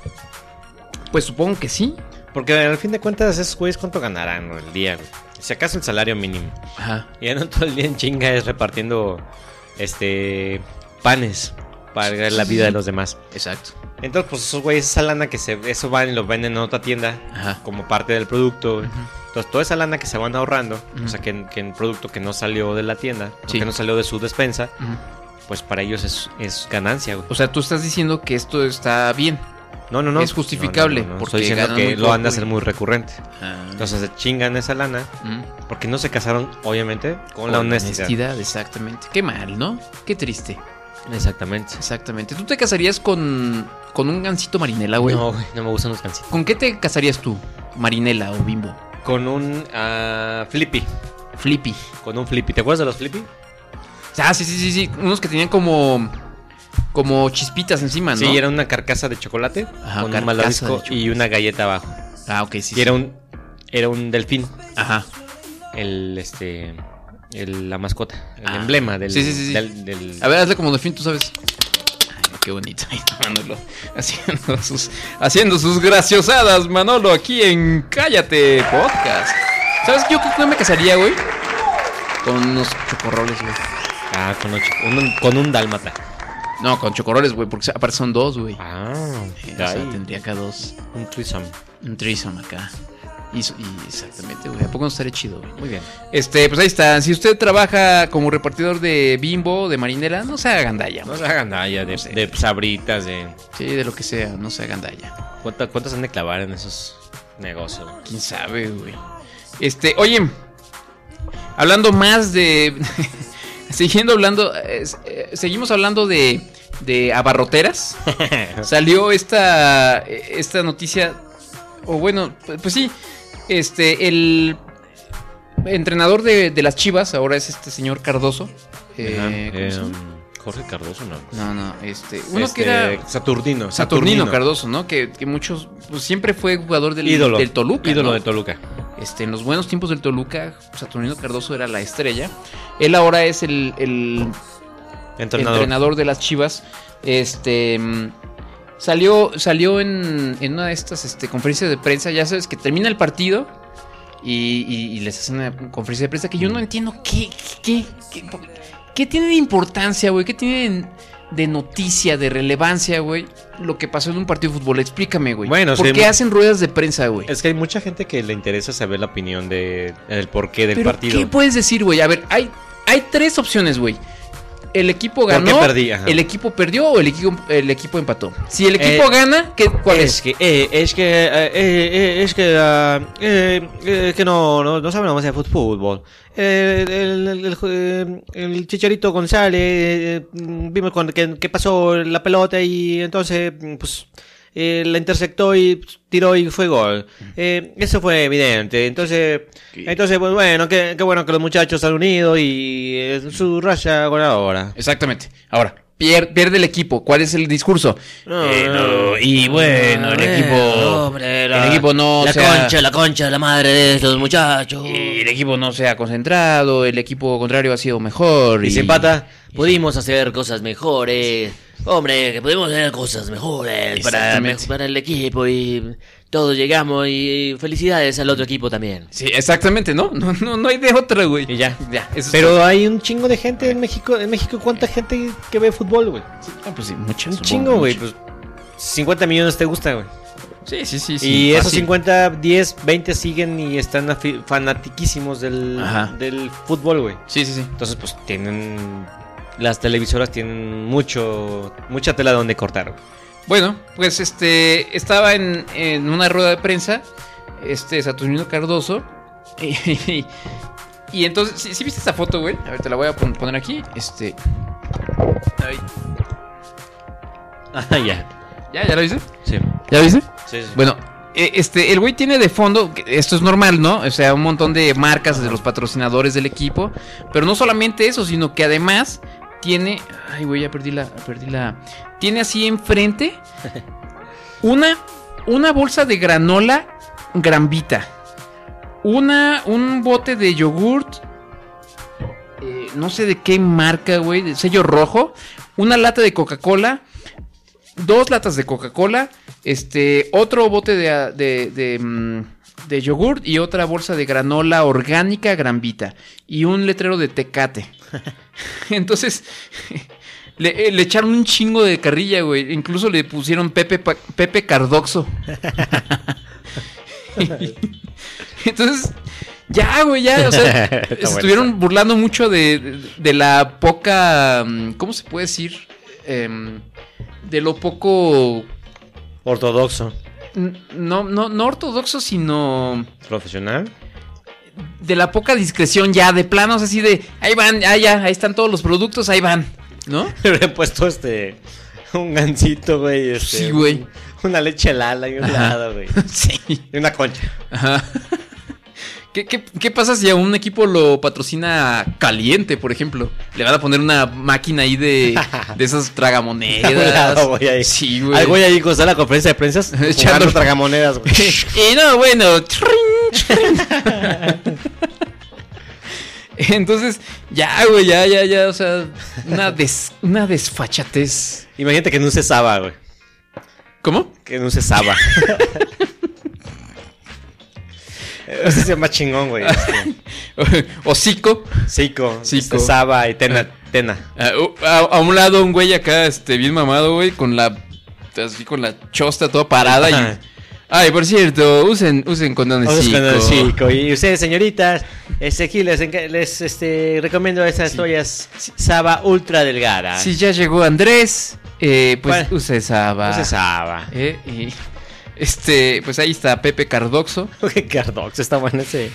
Pues supongo que sí. Porque al fin de cuentas, esos güeyes, ¿cuánto ganarán el día, güey? Si acaso el salario mínimo. Ajá. Y ya no todo el día en chinga es repartiendo. Este. Panes. Para la vida de los demás. Exacto. Entonces, pues esos güeyes, esa lana que se. Eso van y lo venden en otra tienda. Ajá. Como parte del producto, güey. Entonces, toda esa lana que se van ahorrando. Ujú. O sea, que, que el producto que no salió de la tienda. o Sí. Que no salió de su despensa. Ujú. Pues para ellos es, es ganancia, güey. O sea, tú estás diciendo que esto está bien. No, no, no. es justificable, No, no, no, no. porque Estoy diciendo ganan que muy lo poco han de y- hacer muy recurrente. Ah. Entonces se chingan esa lana. Mm. Porque no se casaron, obviamente, con, la honestidad. Exactamente. Qué mal, ¿no? Qué triste. Exactamente. Exactamente. ¿Tú te casarías con, con un gansito marinela, güey? No, güey, no me gustan los gancitos. ¿Con qué te casarías tú? ¿Marinela o Bimbo? Con un ah, flippy. Flippy. Con un flippy. ¿Te acuerdas de los flippy? Ah, sí, sí, sí, sí. Unos que tenían como. Como chispitas encima, ¿no? Sí, era una carcasa de chocolate. Ajá, con carcasa un malvavisco de y una galleta abajo. Ah, ok, sí. Y era un. Era un delfín. Ajá. El este. El, la mascota. El Ah. emblema del. Sí, sí, sí, sí. del- del- A ver, hazle como delfín, tú sabes. Ay, qué bonito. Ahí está Manolo. Haciendo sus, haciendo sus graciosadas, Manolo, aquí en Cállate Podcast. ¿Sabes yo qué me casaría, güey? Con unos chocorroles, güey. Ah, con, ocho- un, con un dálmata. No, con chocorroles, güey, porque aparte son dos, güey. Ah, Eh, o sea, ay, tendría acá dos. un threesome. Un threesome acá. Y, y exactamente, güey. ¿A poco no estaría chido, güey? Muy bien. Este, pues ahí está. Si usted trabaja como repartidor de Bimbo, de Marinela, no se haga gandalla. No güey. se hagan nada de, No sé. de sabritas, de. Sí, de lo que sea, no se haga gandalla. ¿Cuántas, ¿Cuántas han de clavar en esos negocios? güey? ¿Quién sabe, güey? Este, oye, hablando más de... siguiendo hablando... eh, eh, seguimos hablando de, de abarroteras. Salió esta, esta noticia... O bueno, pues, pues sí. Este, el entrenador de, de las Chivas ahora es este señor Cardoso. Eh, Ajá, ¿cómo eh, se llama? um, Jorge Cardoso, no. No, no, este... Uno Este, que era... Saturnino. Saturnino Cardoso, ¿no? Que, que muchos... Pues siempre fue jugador del, Ídolo. del Toluca, Ídolo ¿no? de Toluca. Este, en los buenos tiempos del Toluca, Saturnino Cardoso era la estrella. Él ahora es el, el Entrenador. entrenador de las Chivas. Este mm, salió, salió en, en una de estas este, conferencias de prensa. Ya sabes que termina el partido y, y- y les hacen una conferencia de prensa que yo no entiendo qué, qué, qué, qué tiene de importancia, güey. ¿Qué tiene de, de noticia, de relevancia, güey? Lo que pasó en un partido de fútbol. Explícame, güey. Bueno, ¿Por sí, qué mu- hacen ruedas de prensa, güey? Es que hay mucha gente que le interesa saber la opinión de el porqué del Pero, partido. ¿qué puedes decir, güey? A ver, hay, hay tres opciones, güey. El equipo ¿Por ganó, qué perdí? Ajá. el equipo perdió o el equipo, el equipo empató. Si el equipo Eh, gana, ¿qué, ¿cuál es? Es que, eh, es que, eh, eh, eh, es que, ah, eh, eh, que no, no, no sabemos hacer fútbol. Eh, el, el, el, eh, el Chicharito González, eh, vimos cuando que, que pasó la pelota y entonces, pues, eh, la intersectó y tiró y fue gol. Eh, eso fue evidente. Entonces, entonces, pues bueno, qué, qué bueno que los muchachos han unido y eh, su racha ganadora. Exactamente. Ahora, pier- pierde el equipo. ¿Cuál es el discurso? No, Eh, no, y bueno, el eh, equipo. hombre, el la- equipo no la se ha- concha, la concha, la madre de estos muchachos. y el equipo no se ha concentrado. El equipo contrario ha sido mejor. Y se empata. Pudimos hacer cosas mejores. Hombre, que pudimos hacer cosas mejores para, Exactamente. para el equipo y todos llegamos y felicidades al otro equipo también. Sí, exactamente, ¿no? No, no, no hay de otra, güey. Y ya. Ya, eso es Pero todo. hay un chingo de gente en México. En México, ¿cuánta gente que ve fútbol, güey? Ah, pues sí, muchas. Un supongo, chingo, güey. muchas. Pues cincuenta millones te gusta, güey. Sí, sí, sí. sí, y esos fácil. cincuenta, diez, veinte siguen y están afi- fanatiquísimos del, Ajá. del fútbol, güey. Sí, sí, sí. Entonces, pues tienen. Las televisoras tienen mucho. Mucha tela donde cortar, güey. Bueno, pues este estaba en, en una rueda de prensa, este Saturnino Cardoso, y, y entonces, ¿sí, sí viste esta foto, güey? A ver, te la voy a pon- poner aquí, este... Ay, Ah, ya. ¿Ya? ¿Ya la viste? Sí. ¿Ya la viste? Sí, sí. Bueno, eh, este, el güey tiene de fondo, que esto es normal, ¿no? O sea, un montón de marcas de los patrocinadores del equipo, pero no solamente eso, sino que además tiene... Ay, güey, ya perdí la... Perdí la tiene así enfrente una, una bolsa de granola Granvita, una, un bote de yogurt, eh, no sé de qué marca, güey, de sello rojo, una lata de Coca-Cola, dos latas de Coca-Cola, este, otro bote de, de, de, mm, de yogurt y otra bolsa de granola orgánica Granvita y un letrero de Tecate. Entonces, le, le echaron un chingo de carrilla, güey. Incluso le pusieron Pepe, Pa- Pepe Cardoxo. Entonces, ya, güey, ya. O sea, Está bueno. estuvieron burlando mucho de, de, de la poca. mm, ¿Cómo se puede decir? Em, de lo poco. Ortodoxo. n- No, no, no ortodoxo, sino. Profesional. De la poca discreción ya, de planos así de. Ahí van, ah, ya, ahí están todos los productos, ahí van. ¿No? Le he puesto este. Un gansito, güey. Este, Sí, güey. un- Una leche lala y un Ajá. helado, güey. Sí. Y una concha. Ajá. ¿Qué, qué, ¿Qué pasa si a un equipo lo patrocina Caliente, por ejemplo? Le van a poner una máquina ahí de, de esas tragamonedas. Güey, ahí. Sí, güey. Al güey ahí con la conferencia de prensa echando tragamonedas, güey. Y no, bueno. Entonces, ya, güey, ya, ya, ya. O sea, una, des, una desfachatez. Imagínate que no se saba, güey. ¿Cómo? Que no se saba. Ese se llama chingón, güey. Este. Hocico. Cico. Cico. Este, Saba y Tena. Tena. A, a, a un lado un güey acá, este, bien mamado, güey, con la, así con la chosta toda parada y... Ay, por cierto, usen, usen condones Usen Cico. condones Cico. Y ustedes, señoritas, este, aquí les, les este, recomiendo esas Sí. toallas Saba ultra delgadas. Si ya llegó Andrés, eh, pues Bueno, use Saba. Use Saba. Eh, y, este, pues ahí está Pepe Cardoxo. Cardox, está bueno ese...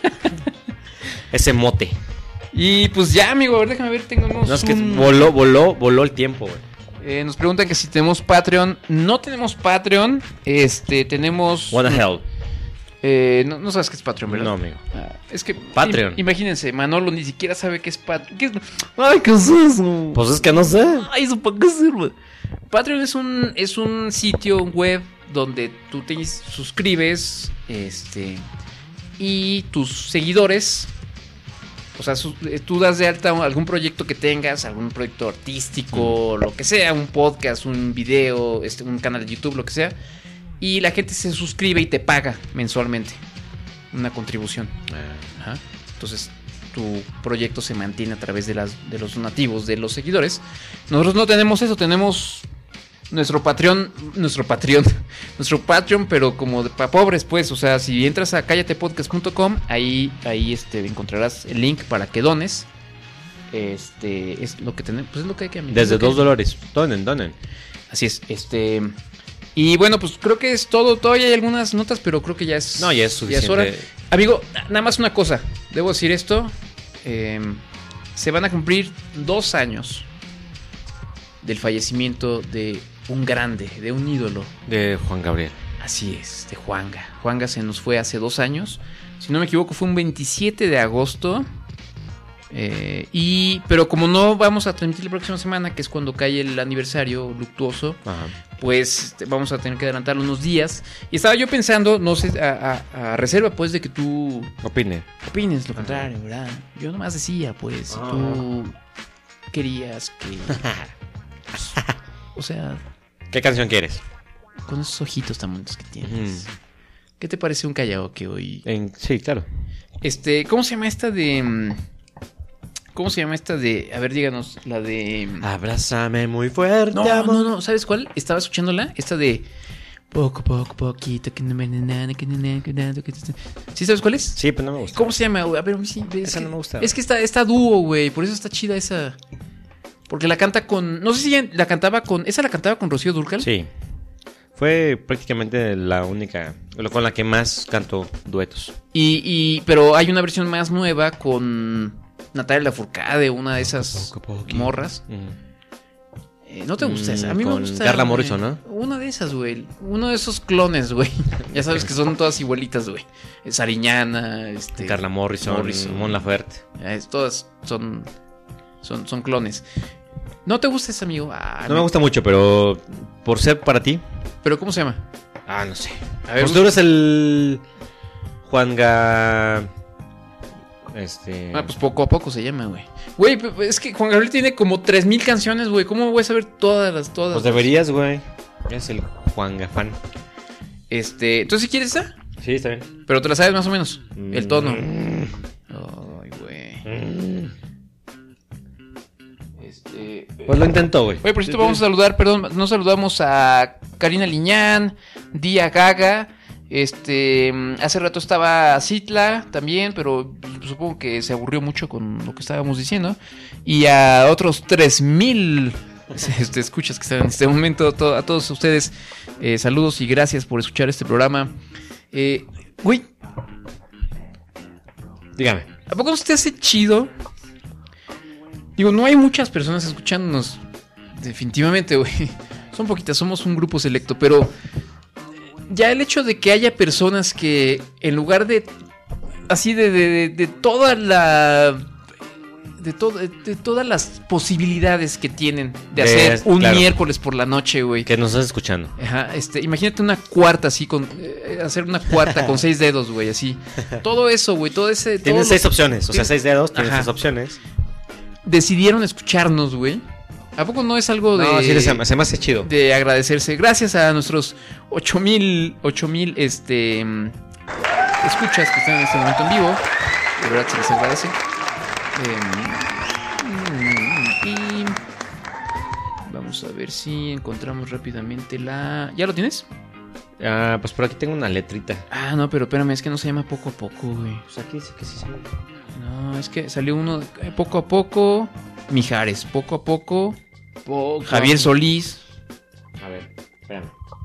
ese mote. Y pues ya, amigo, a ver, déjame ver, tengamos No, es que un... voló, voló, voló el tiempo, güey. Eh, nos preguntan que si tenemos Patreon. No tenemos Patreon. Este, tenemos... What the hell. Eh, no, no sabes qué es Patreon, ¿verdad? No, amigo. Ah, es que... Patreon. im- imagínense, Manolo ni siquiera sabe qué es Patreon. ¿Qué es? Ay, ¿qué es eso? Pues es que no sé. Ay, ¿eso para qué sirve? Patreon es un, es un sitio web donde tú te suscribes, este, y tus seguidores, o sea, su- tú das de alta algún proyecto que tengas, algún proyecto artístico, lo que sea, un podcast, un video, este, un canal de YouTube, lo que sea, y la gente se suscribe y te paga mensualmente una contribución. Ajá. Entonces, tu proyecto se mantiene a través de, las, de los donativos de los seguidores. Nosotros no tenemos eso, tenemos nuestro Patreon, nuestro Patreon, nuestro Patreon, pero como para pobres, pues. O sea, si entras a cállate podcast punto com, ahí, ahí este, encontrarás el link para que dones. Este, es lo que tenemos, pues es lo que hay que amigo, Desde es lo dos que- dólares. Donen, donen. Así es, este. Y bueno, pues creo que es todo. Todavía hay algunas notas, pero creo que ya es. No, ya es suficiente. hora. Amigo, nada más una cosa. Debo decir esto. eh, se van a cumplir dos años del fallecimiento de un grande, de un ídolo. De Juan Gabriel. Así es, de Juanga. Juanga se nos fue hace dos años. Si no me equivoco, fue un veintisiete de agosto. Eh, y pero como no vamos a transmitir la próxima semana, que es cuando cae el aniversario luctuoso, Ajá. pues este, vamos a tener que adelantarlo unos días. Y estaba yo pensando, no sé, a, a- a reserva pues de que tú Opine. opines lo contrario, ¿verdad? Yo nomás decía, pues, si tú querías que... pues, o sea, ¿Qué canción quieres? con esos ojitos tan bonitos que tienes. Ujú. ¿Qué te parece un karaoke hoy? En... Sí, claro. Este, ¿cómo se llama esta de... mm, ¿Cómo se llama esta de... A ver, díganos, la de... mm, Abrázame muy fuerte, No, amor. no, no, ¿sabes cuál? Estaba escuchándola, esta de... Poco, poco, poquito. que no me- na- na- que no me- que no- que- ¿Sí sabes cuál es? Sí, pero no me gusta. ¿Cómo se llama, güey? A ver, sí, es Esa que, no me gusta. Es que está, está dúo, güey. Por eso está chida esa. Porque la canta con. No sé si la cantaba con. ¿Esa la cantaba con Rocío Dúrcal? Sí. Fue prácticamente la única con la que más cantó duetos. Y, y. Pero hay una versión más nueva con Natalia Lafourcade, una de esas Poco, poquito. morras. Mm. Eh, ¿No te gusta Mm, esa? A mí me con gusta. Carla güey. Morrison, ¿no? Una de esas, güey. Uno de esos clones, güey. Ya sabes que son todas igualitas, güey. Sariñana, este. Carla Morrison, Morrison. Mon Laferte. Eh, todas son, son, son clones. ¿No te gusta ese amigo? Ah, No me gusta mucho, pero por ser para ti. ¿Pero cómo se llama? Ah, no sé. A ver, Pues tú eres el Juanga. Este. Ah, pues poco a poco se llama, güey. Güey, pe- pe- es que Juan Gabriel tiene como tres mil canciones, güey. ¿Cómo voy a saber todas las, todas? Pues deberías, güey. Eres el Juanga fan. Este, entonces, ¿si quieres esa? Sí, está bien. Pero te la sabes más o menos. El tono. Mm. Ay, güey. Mm. Este. Pues lo intentó, güey. Oye, por cierto, vamos a saludar, perdón, no saludamos a Karina Liñán, Día Gaga. Este, mm, hace rato estaba Citla también, pero supongo que se aburrió mucho con lo que estábamos diciendo. Y a otros tres mil este, escuchas que están en este momento, to- a todos ustedes, eh, saludos y gracias por escuchar este programa. Eh, güey, Dígame. ¿a poco no se te hace chido? Digo, no hay muchas personas escuchándonos. Definitivamente, güey. Son poquitas, somos un grupo selecto. Pero ya el hecho de que haya personas que en lugar de así de, de, de, de toda la... De, todo, de todas las posibilidades que tienen de hacer Es, un claro. miércoles por la noche, güey. Que nos estás escuchando. Ajá, este, imagínate una cuarta así con eh, hacer una cuarta con seis dedos, güey, así. Todo eso, güey, todo ese Tienes todos seis los- opciones, o sea, tienes- seis dedos, tienes Ajá. seis opciones. Decidieron escucharnos, güey. ¿A poco no es algo de No, sí, se, se me hace chido. de agradecerse? Gracias a nuestros ocho mil ocho mil este mm, escuchas que están en este momento en vivo. De verdad se les agradece. Eh, y vamos a ver si encontramos rápidamente la... ¿Ya lo tienes? Ah, pues por aquí tengo una letrita. Ah, no, pero espérame, es que no se llama poco a poco, güey. Pues aquí dice que sí se llama. No, es que salió uno de- eh, poco a poco. Mijares, poco a poco. Javier Solís. A ver, espérame.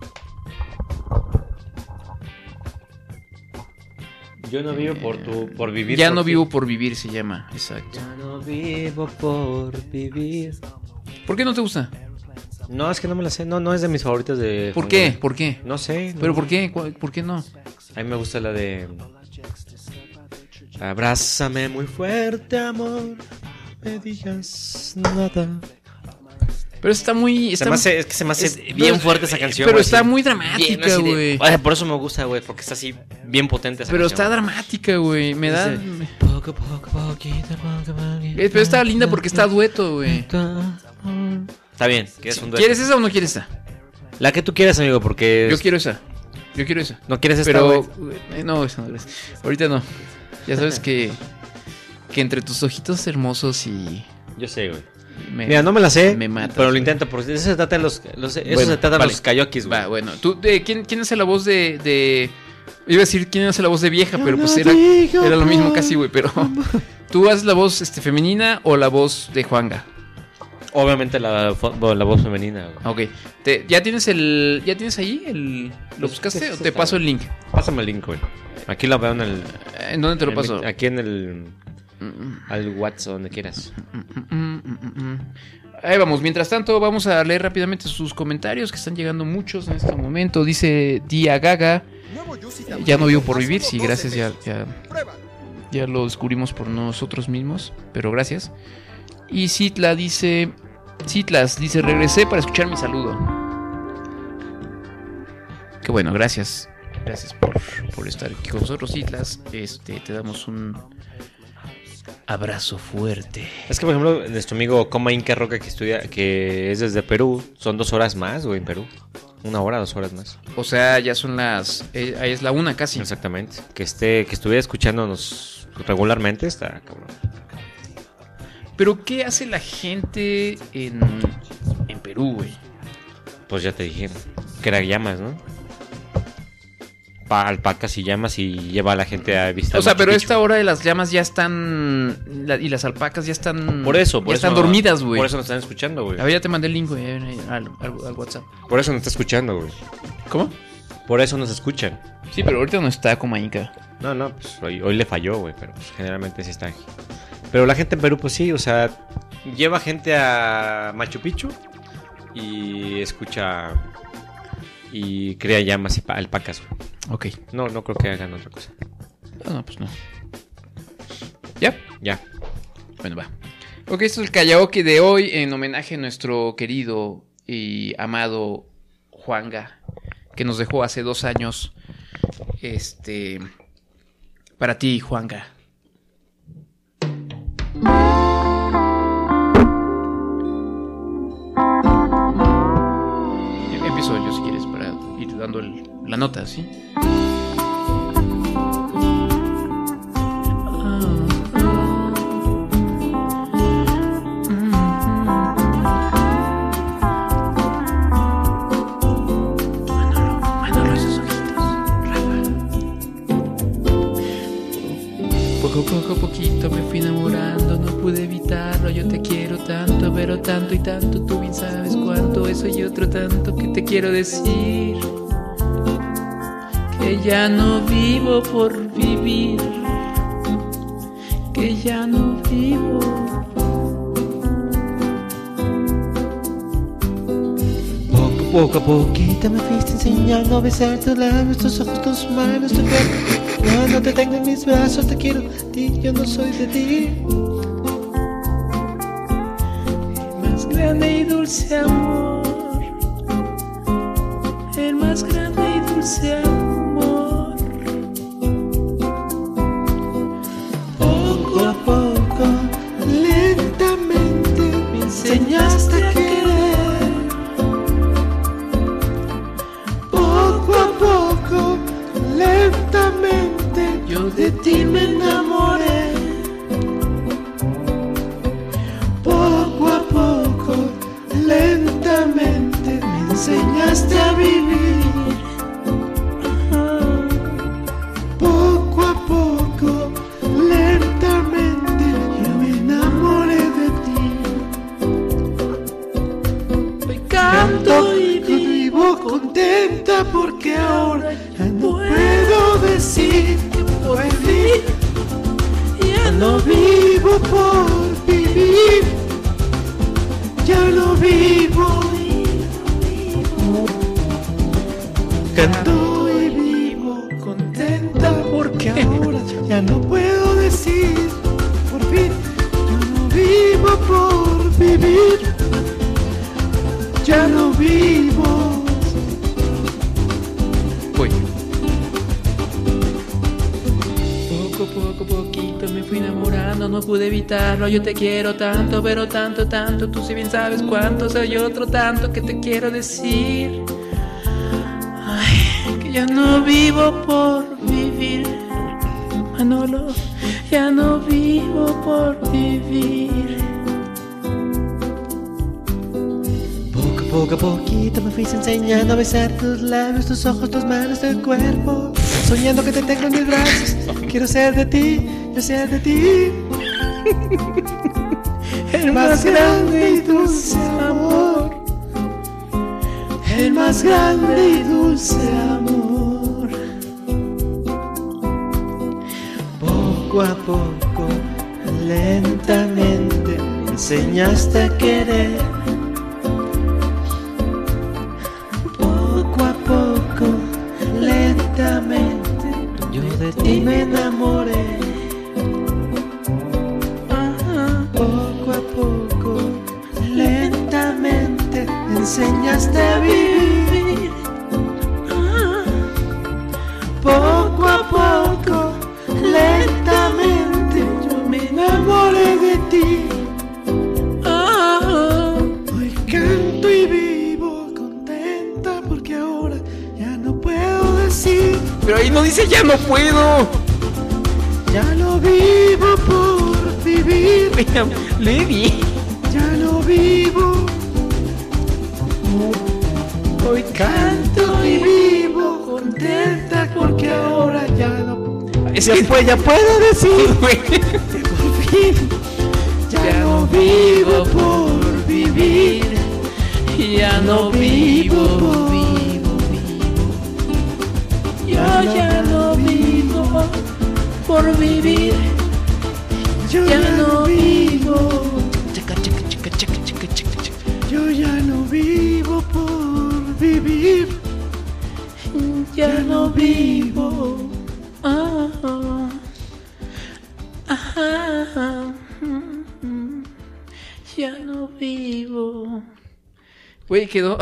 Yo no vivo por tu, por vivir. Ya por no ti. vivo por vivir, se llama. Exacto. Ya no vivo por vivir. ¿Por qué no te gusta? No, es que no me la sé. No, no es de mis favoritas de. ¿Por Juan qué? Gabriel. ¿Por qué? No sé. no. ¿Pero por qué? ¿Cu- ¿Por qué no? A mí me gusta la de. Abrázame muy fuerte, amor. Me digas nada. Pero está muy... Se Está me muy- hace, es que se me hace es- bien pero- fuerte esa canción. Pero güey, está así. muy Bien, dramática, así de- güey. Ay, por eso me gusta, güey, porque está así bien potente esa Pero canción. está dramática, güey. Me da... Dice, me- Poco, poco, poquito, poco, poquito. Eh, Pero está linda porque está dueto, güey. Está bien, ¿quieres un dueto? ¿Quieres esa o no quieres esa? La que tú quieras, amigo, porque... Yo quiero esa. Yo quiero esa. No quieres esta, Pero... güey? eh, No, esa no es. Ahorita no. Ya sabes que... Que entre tus ojitos hermosos y... Yo sé, güey. me- Mira, no me la sé, me matas, pero lo güey. intento, porque eso se trata de los... los eso Bueno, se trata de vale. los kayokis, güey. Va, bueno. ¿Tú, de, ¿quién, ¿Quién hace la voz de, de... Iba a decir quién hace la voz de vieja, pero pues era, era lo mismo casi, güey. Pero... ¿Tú haces la voz este, femenina o la voz de Juanga? Obviamente la, fo- la voz femenina, güey. Ok. Te, ¿Ya tienes el... ¿Ya tienes ahí el... ¿Lo buscaste sí, sí, o sí, te está paso el link? Pásame el link, güey. Aquí lo veo en el... ¿En dónde te lo en paso? mi- aquí en el... Al WhatsApp, donde quieras. Mm, mm, mm, mm. Ahí vamos. Mientras tanto, vamos a leer rápidamente sus comentarios, que están llegando muchos en este momento. Dice Dia Gaga. Ya no vivo por vivir. Sí, gracias. Ya, ya, ya lo descubrimos por nosotros mismos. Pero gracias. Y Citla dice... Citlas dice, regresé para escuchar mi saludo. Qué bueno, gracias. Gracias por, por estar aquí con nosotros, Citlas. Este, te damos un abrazo fuerte. Es que, por ejemplo, nuestro amigo Coma Inca Roca, que estudia, que es desde Perú, son dos horas más, güey, en Perú. Una hora, dos horas más. O sea, ya son las... Eh, ahí es la una casi. Exactamente. Que esté, que estuviera escuchándonos regularmente, está cabrón. Pero ¿qué hace la gente en, en Perú, güey? Pues ya te dije, que era llamas, ¿no? Pa, alpacas y llamas y lleva a la gente a visitar. O sea, Machu pero Picchu. esta hora de las llamas ya están... la- y las alpacas ya están... Por eso, por ya eso. están dormidas, güey. Por eso nos están escuchando, güey. A ver, ya te mandé el link, güey, eh, al, al- al WhatsApp. Por eso nos está escuchando, güey. ¿Cómo? Por eso nos escuchan. Sí, pero ahorita no está como Inca. No, no, pues hoy, hoy le falló, güey, pero pues, generalmente sí está aquí. Pero la gente en Perú, pues sí, o sea, lleva gente a Machu Picchu y escucha y crea llamas y pa- alpacas, güey. Ok. No, no creo que hagan otra cosa. No, no, pues no. ¿Ya? Ya. Bueno, va. Ok, esto es el karaoke de hoy en homenaje a nuestro querido y amado Juanga, que nos dejó hace dos años. Este... Para ti, Juanga. Empiezo yo si quieres para ir dando el- la nota, ¿sí? Manolo, Manolo, esos ojitos, Rafa. Poco a poco, poquito me fui enamorando, no pude evitarlo, yo te quiero tanto, pero tanto y tanto, tú bien sabes cuánto, eso y otro tanto que te quiero decir, que ya no vivo por vivir, que ya no vivo. Poco a Poco a poquito me fuiste enseñando a besar tus labios, tus ojos, tus manos, tu cuerpo. Cuando te tengo en mis brazos, te quiero de ti, yo no soy de ti. El más grande y dulce amor, el más grande y dulce amor. Poco a poco, lentamente, me enseñaste a querer. Poco a poco, lentamente, yo de ti me enamoré. Poco a poco, lentamente, me enseñaste a vivir. Poco a poco, lentamente, yo me enamoré de ti. Hoy canto y vivo contenta porque ahora ya no puedo decir que por vivir. Ya no vivo por vivir. Ya no vivo. Canto y vivo contenta porque ahora ya no puedo decir por fin. Ya no vivo por vivir. Ya no vivo. Uy. poco, poco, poquito me fui enamorando, no pude evitarlo. Yo te quiero tanto, pero tanto, tanto. Tú si bien sabes cuánto, soy otro tanto que te quiero decir. Ay, que ya no vivo por vivir, Manolo, ya no vivo por vivir. Poco a poquito me fuiste enseñando a besar tus labios, tus ojos, tus manos, tu cuerpo. Soñando que te tengo en mis brazos. Quiero ser de ti, yo ser de ti. El más grande y dulce amor, el más grande y dulce amor. Poco a poco, lentamente, me enseñaste a querer. Poco a poco, lentamente, yo de ti me enamoré. Poco a poco, lentamente, me enseñaste a vivir. Poco a poco, lentamente, yo me enamoré de ti. Hoy canto y vivo contenta porque ahora ya no puedo decir. Pero ahí no dice ya no puedo. Ya no vivo por vivir. Levi. Ya no vivo. Hoy canto y vivo contenta porque ahora ya no. Es ya, que pues, ya puedo decir güey. que por fin ya no vivo por vivir. ya no vivo, vivo, vivo. Yo ya no vivo por vivir. Yo Ya no vivo. Checa, checa, checa, checa, checa, checa, checa. Yo ya no vivo por vivir. Ya no vivo. Ah, ah, ah, mm, ya no vivo. Güey, quedó.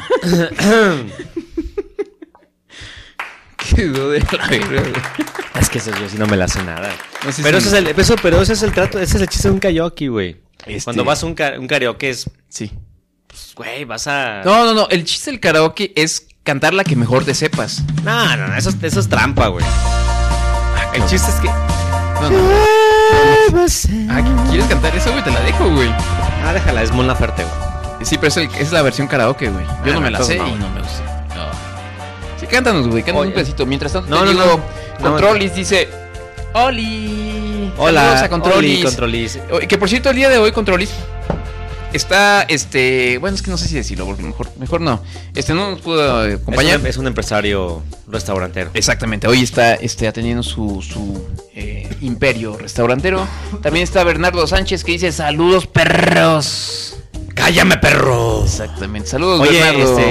Quedó de la verga, güey. Es que eso yo sí no me la sé nada. No sé pero, si- ese es el, eso, pero ese es el trato, ese es el chiste de un karaoke, güey. Este- Cuando vas a un, ka- un karaoke es, Sí. pues, güey, vas a... No, no, no. El chiste del karaoke es cantar la que mejor te sepas. No, no, no, eso, eso es trampa, güey. El chiste es que... No, no. Ah, ¿quieres cantar eso, güey? Te la dejo, güey. Ah, déjala, es Mon Laferte, güey. Sí, pero es, el- es la versión karaoke, güey. Yo Ah, no me no, la sé entonces y no. no me gusta. No. Sí, cántanos, güey. Cántanos Oye. un pedacito. Mientras tanto, No, te no, digo, no. Controlis dice... ¡Oli! Hola, Saludos a Controlis. Oli, Controlis. Oye, que por cierto, el día de hoy, Controlis, está, este... Bueno, es que no sé si decirlo, porque mejor, mejor no. Este, no nos pudo eh, acompañar. Es un, es un empresario restaurantero. Exactamente, hoy está este, atendiendo su, su eh, imperio restaurantero. También está Bernardo Sánchez que dice saludos perros. ¡Cállame, perro! Exactamente, saludos Oye, Bernardo. este,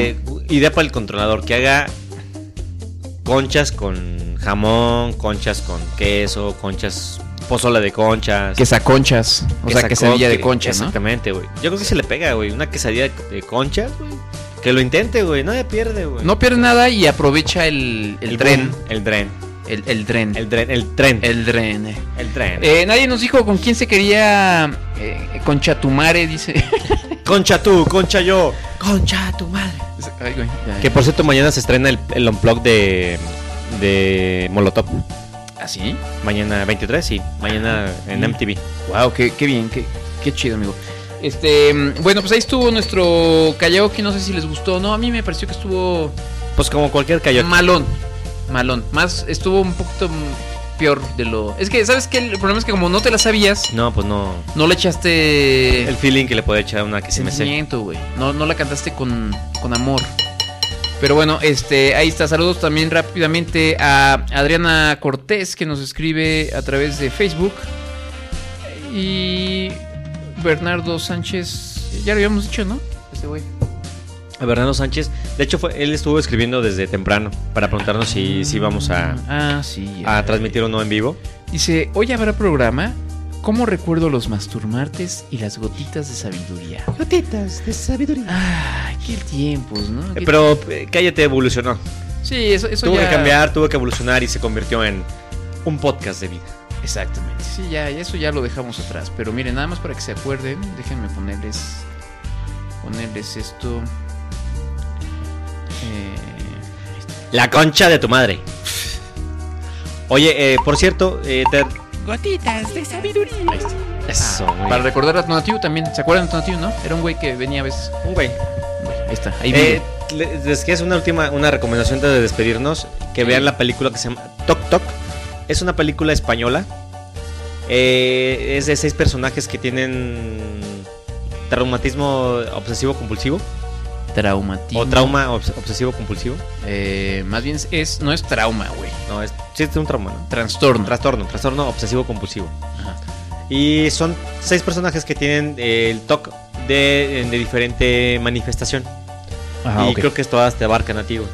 idea para el controlador, que haga conchas con jamón, conchas con queso, conchas, pozole de conchas. Quesaconchas, o sea, quesadilla de conchas, ¿no? Exactamente, güey. Yo creo que se le pega, güey, una quesadilla de conchas, güey. Que lo intente, güey, nadie pierde, güey. No pierde nada y aprovecha el, el, el tren. Boom, el tren. El, el tren. El tren, el tren. El tren. Eh. El tren. Eh, nadie nos dijo con quién se quería eh, conchatumare, dice. Concha tú, concha yo. Concha tu madre. Ay, güey, ya, ya. Que por cierto, mañana se estrena el, el unplug de, de Molotov. ¿Ah, sí? Mañana veintitrés, sí. Mañana en M T V. Wow, qué, qué bien, qué, qué chido, amigo. Este, bueno, pues ahí estuvo nuestro karaoke, no sé si les gustó o no. A mí me pareció que estuvo... Pues como cualquier karaoke. Malón. Malón. Más, estuvo un poquito peor de lo... Es que, ¿sabes qué? El problema es que como no te la sabías... No, pues no. No le echaste... El feeling que le puede echar a una que se me sé. Sentimiento, güey. No, no la cantaste con, con amor. Pero bueno, este, ahí está. Saludos también rápidamente a Adriana Cortés, que nos escribe a través de Facebook. Y Bernardo Sánchez, ya lo habíamos dicho, ¿no? Ese güey. A Bernardo Sánchez, de hecho fue, él estuvo escribiendo desde temprano para preguntarnos si, si íbamos a, ah, sí, a transmitir o no en vivo. Dice, hoy habrá programa. ¿Cómo recuerdo los masturmartes y las gotitas de sabiduría? Gotitas de sabiduría. Ah, qué tiempos, ¿no? Eh, ¿Qué pero eh, cállate, evolucionó. Sí, eso, eso tuvo ya... que cambiar, tuvo que evolucionar y se convirtió en un podcast de vida. Exactamente. Sí, ya, eso ya lo dejamos atrás. Pero miren, nada más para que se acuerden, déjenme ponerles, ponerles esto. Eh... La concha de tu madre. Oye, eh, por cierto, eh, te... Gotitas de sabiduría. Eso, ah, para recordar a Tonatiu también. ¿Se acuerdan de Tonatiu, no? Era un güey que venía a veces. Un güey. Ahí está, ahí eh, les quiero hacer una última una recomendación antes de despedirnos. Que vean la película que se llama Toc Toc. Es una película española. Eh, es de seis personajes que tienen traumatismo obsesivo compulsivo. Traumatismo. O trauma obs- obsesivo compulsivo. Eh, más bien es, no es trauma, güey. No, es, sí es un trauma, ¿no? Trastorno. Trastorno, trastorno obsesivo compulsivo. Ajá. Y son seis personajes que tienen eh, el T O C de, de diferente manifestación. Ajá, y okay. creo que todas te abarcan a ti, güey.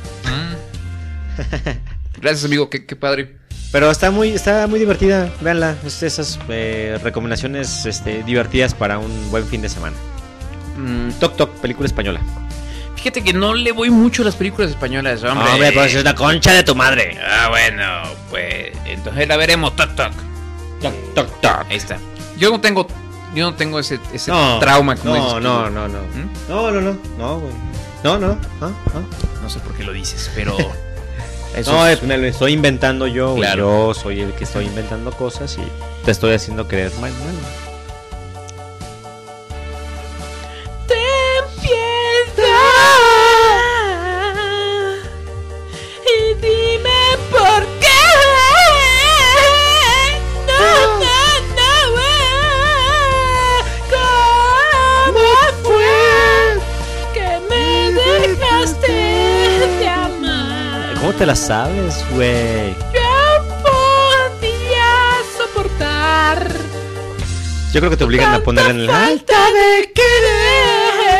Mm. Gracias, amigo, qué, qué padre. Pero está muy, está muy divertida, véanla. Es esas eh, recomendaciones este, divertidas para un buen fin de semana. Mm, Toc Toc, película española. Fíjate que no le voy mucho a las películas españolas, hombre. Hombre, pues es la concha de tu madre. Ah, bueno, pues entonces la veremos. Toc Toc. Toc Toc Toc. Ahí está. Yo no tengo, yo no tengo ese, ese no, trauma como no, dices tú. no, no, no, ¿Mm? no, no, no, no, güey. No, no, no, no. No sé por qué lo dices, pero eso no, es, me lo estoy inventando yo, güey. Claro. Yo soy el que estoy inventando cosas y te estoy haciendo creer mal, mal. Ten piedad y dime por qué. No, no, no. ¿Cómo fue que me dejaste de amar? ¿Cómo te la sabes, güey? Yo podía soportar. Yo creo que te obligan a poner en el falta de querer.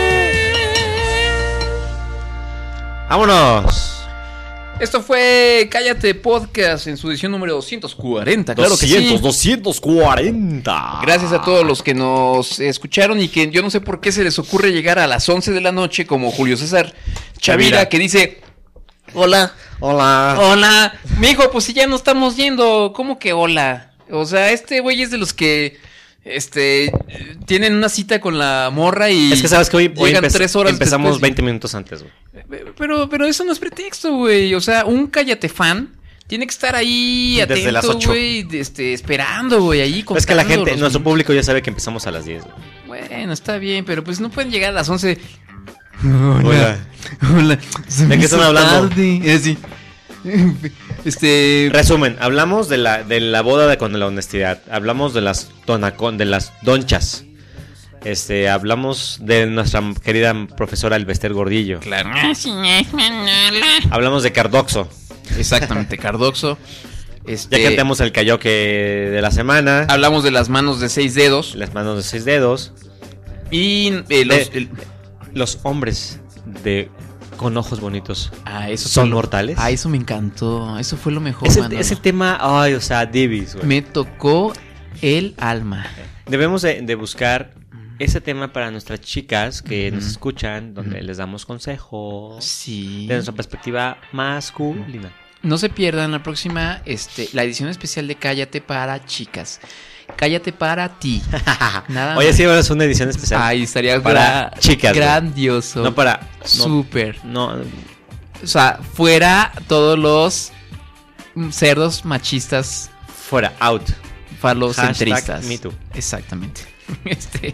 ¡Vámonos! esto fue Cállate Podcast en su edición número doscientos cuarenta. Claro doscientos, que sí. doscientos cuarenta. Gracias a todos los que nos escucharon y que yo no sé por qué se les ocurre llegar a las once de la noche como Julio César Chavira, Chavira. que dice: hola, Hola. hola, mijo, pues si ya no estamos yendo, ¿cómo que hola? O sea, este güey es de los que este tienen una cita con la morra y Es que sabes que hoy, hoy llegan empe- tres horas empezamos después. veinte minutos antes, güey. Pero, pero eso no es pretexto, güey. O sea, un Cállate fan tiene que estar ahí Desde atento, las ocho. güey, este, esperando, güey, ahí. Es que la contando gente, los nuestro minutos. público ya sabe que empezamos a las diez, güey. Bueno, está bien, pero pues no pueden llegar a las once. Hola. Hola. ¿De qué están hablando? Eh, sí. Este. Resumen, hablamos de la, de la boda de, con la honestidad. Hablamos de las tonacón, de las donchas. Este, hablamos de nuestra querida profesora Elbester Gordillo. Claro. Hablamos de Cardoxo. Exactamente, Cardoxo. Este, Ya cantamos el karaoke de la semana. hablamos de las manos de seis dedos. Las manos de seis dedos. Y eh, los, De- el- Los hombres de con ojos bonitos. Ah, eso ¿Son fue lo- mortales? Ah, eso me encantó. Eso fue lo mejor, Ese, Manolo. ese tema, ay, o sea, Divis, güey. Me tocó el alma. Debemos de, de buscar ese tema para nuestras chicas que Ujú. nos escuchan, donde Ujú. les damos consejos Sí. de nuestra perspectiva masculina. No se pierdan la próxima, este, la edición especial de Cállate para chicas. Cállate para ti. Nada Oye, más. sí, ahora es una edición especial. Ay, estaría para gra- chicas, güey. grandioso. No para... No, Súper. no, O sea, fuera todos los mm, cerdos machistas fuera, out. falocentristas. Hashtag me too. Exactamente. Este,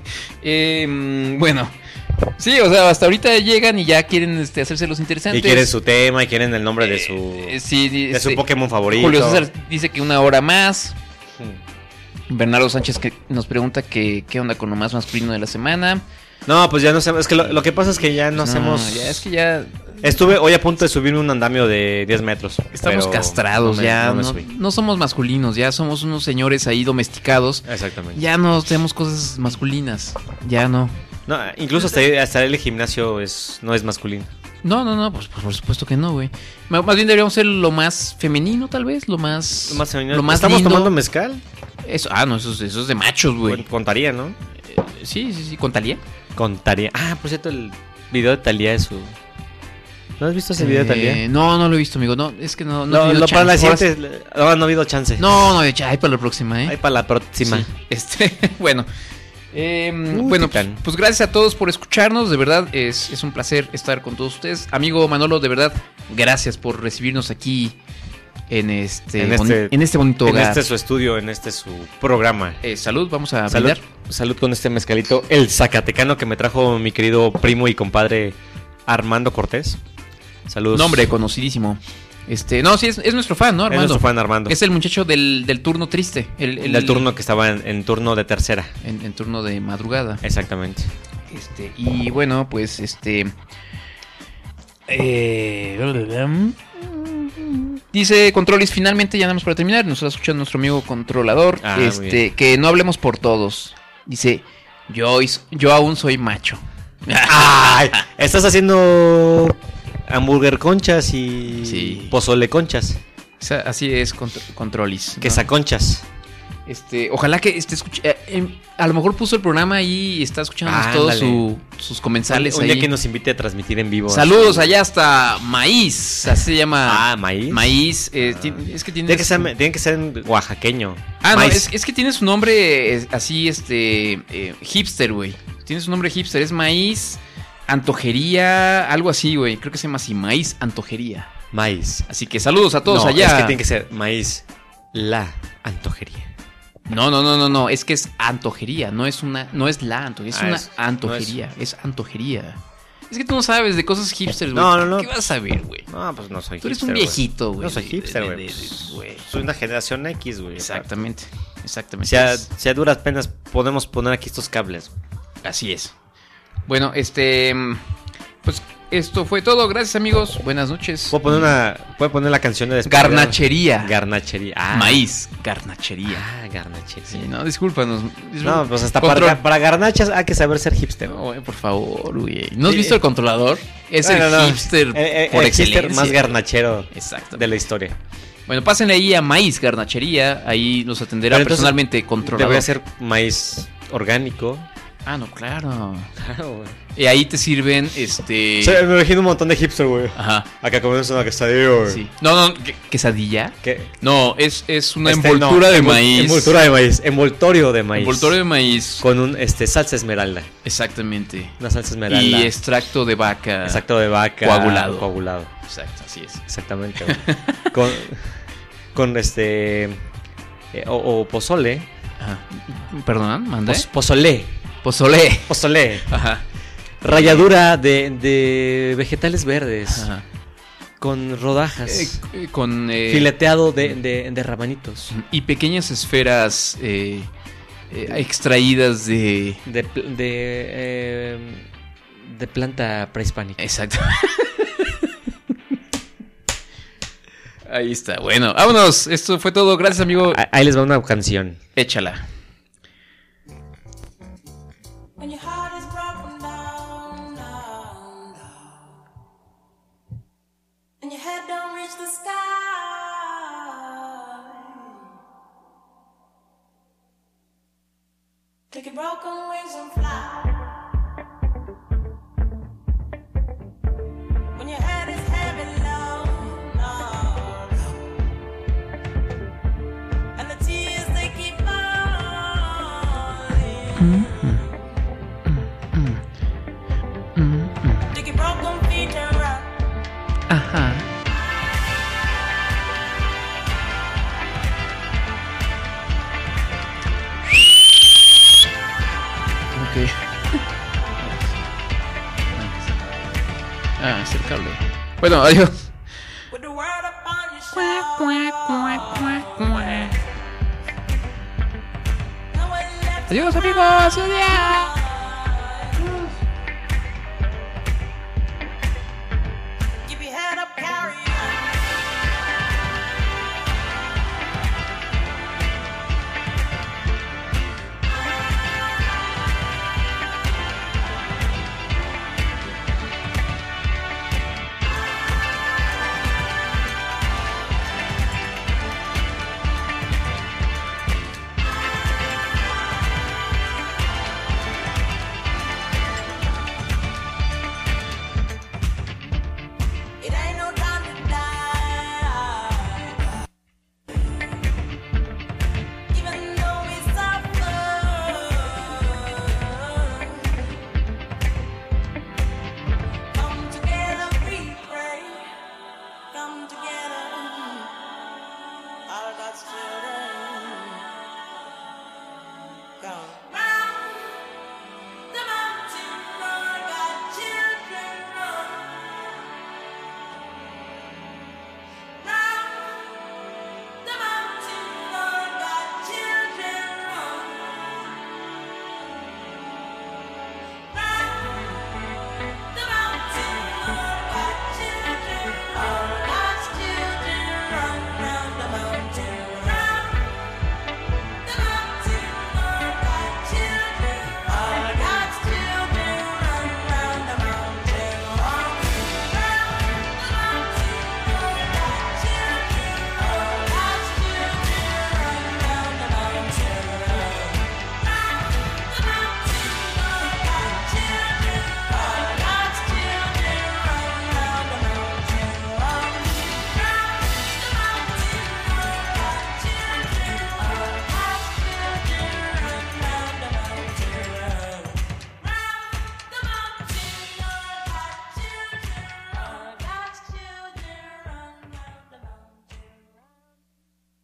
eh, bueno, sí, o sea, hasta ahorita llegan y ya quieren este, hacerse los interesantes. Y quieren su tema y quieren el nombre de su... Eh, sí, de este, su Pokémon favorito. Julio César dice que una hora más. Hmm. Bernardo Sánchez que nos pregunta que qué onda con lo más masculino de la semana. No, pues ya no sé. Es que lo, lo que pasa es que ya no, No, hacemos. ya es que ya Estuve hoy a punto de subirme un andamio de diez metros. estamos pero castrados, no me- ya no me no, subí. no somos masculinos, ya somos unos señores ahí domesticados. Exactamente. Ya no tenemos cosas masculinas, ya no. No, incluso hasta, hasta el gimnasio es, no es masculino. No, no, no, pues por supuesto que no, güey. M- Más bien deberíamos ser lo más femenino, tal vez, lo más... Lo más femenino. Lo más ¿Estamos lindo. tomando mezcal? Eso, ah, no, eso, es- eso es de machos, güey. Con- Contaría, ¿no? Eh, Sí, sí, sí, ¿con Talía? Contaría. Ah, por cierto, el video de Talía de su. ¿No has visto ese video de Talía? Eh, no, no lo he visto, amigo. No, es que no, no, he No, tenido no, para la chance. Ahora siguiente. No, no ha habido chance. sí- No, no, ya, ay, para la próxima, ¿eh? Ahí para la próxima. Sí, este, bueno. Eh, Uy, bueno, qué pues, tal. pues gracias a todos por escucharnos. De verdad, es, es un placer estar con todos ustedes. Amigo Manolo, de verdad, gracias por recibirnos aquí en este, En boni- este- en este bonito En hogar. este su estudio, en este su programa. Eh, salud, vamos a Salud, brindar. salud con este mezcalito, el zacatecano que me trajo mi querido primo y compadre Armando Cortés. Saludos. Nombre conocidísimo. Este, no, sí, es, es nuestro fan, ¿no, Es Armando? nuestro fan Armando. Es el muchacho del, del turno triste. El, el, El turno que estaba en, en turno de tercera. En, en turno de madrugada. Exactamente. Este, y bueno, pues este. Eh, dice Controlis, finalmente ya andamos para terminar. Nos está escuchando nuestro amigo controlador. Ah, muy este, bien. que no hablemos por todos. Dice, yo, yo aún soy macho. ¡Ay! Estás haciendo hamburger conchas y Sí. pozole conchas. O sea, así es, contr- Controlis. ¿no? Quesaconchas. Este, ojalá que esté escuchando. A lo mejor puso el programa ahí y está escuchando Ándale. todos su- sus comensales Un ahí. día que nos invite a transmitir en vivo. Saludos allá hasta Maíz, así se llama. Ah, maíz. Maíz, eh, Ah. ti- es que tiene. Tiene que ser, tiene que ser en oaxaqueño. Ah, no, Maíz. es, es que tiene su nombre eh, así, este, eh, hipster, güey. Tiene su nombre hipster, es Maíz, Antojería, algo así, güey. Creo que se llama así, Maíz, Antojería. Maíz. Así que saludos a todos No, allá. es que tiene que ser maíz. La antojería. No, no, no, no, no, es que es antojería, no es una, no es la antojería, es Ah, una es- antojería, es... antojería. Es que tú no sabes de cosas hipsters, güey. No, no, no. ¿Qué vas a saber, güey? No, pues no soy Tú eres hipster, un güey. viejito, güey. No soy de- hipster, de- güey. de- de- Pues, güey. Soy una generación X, güey. Exactamente, exactamente. Si a, Es- si a duras penas podemos poner aquí estos cables. Así es. Bueno, este, mm, pues esto fue todo. Gracias, amigos. Buenas noches. Puedo poner una. Puedo poner la canción de despedida? Garnachería. Garnachería. Ah. Maíz, garnachería. Ah, garnachería. Sí, no, discúlpanos. No, pues hasta Control- para, para garnachas hay que saber ser hipster. No, güey, por favor, güey. ¿No has Sí. visto el controlador? Es Bueno, el no. hipster Eh, eh, por el excelencia. hipster más garnachero Exacto. de la historia. Bueno, pásenle ahí a Maíz Garnachería. Ahí nos atenderá Pero entonces, personalmente controlador. Debería ser maíz orgánico. Ah, no, claro. Claro, güey. Y ahí te sirven, este... O sea, me imagino un montón de hipster, güey. Ajá, Acá comiendo una quesadilla, güey. sí. No, no, ¿qué- ¿quesadilla? ¿Qué? No, es, es una Este, envoltura no, de envol- maíz. Envoltura de maíz. Envoltorio de maíz. Envoltorio de maíz. Con un este salsa esmeralda. Exactamente. Una salsa esmeralda. Y extracto de vaca. Exacto, de vaca. Coagulado. Coagulado. Exacto, así es. Exactamente. güey. con, con este. eh, o, o pozole. Ajá. ¿Perdón? ¿Mandé? Pos- pozolé. Pozolé. Pozolé. Ajá. Ralladura de, de vegetales verdes. Ajá. Con rodajas. Eh, eh, con... eh, Fileteado de, de, de rabanitos. y pequeñas esferas eh, eh, extraídas de... De, pl- de, eh, de planta prehispánica. Exacto. Ahí está. Bueno, vámonos. Esto fue todo. Gracias, amigo. Ah, Ahí les va una canción. Échala. When your heart is broken down, down, down. the sky. Take your broken wings and fly. When your head is heavy, low, low, and the tears they keep falling. Take your broken feet and rock. Ajá. Ok. Ah, acercarle. Bueno, adiós. With the world upon your Cuac, cuac, cuac, cuac, cuac. shoulder. Adiós, amigos. Adiós.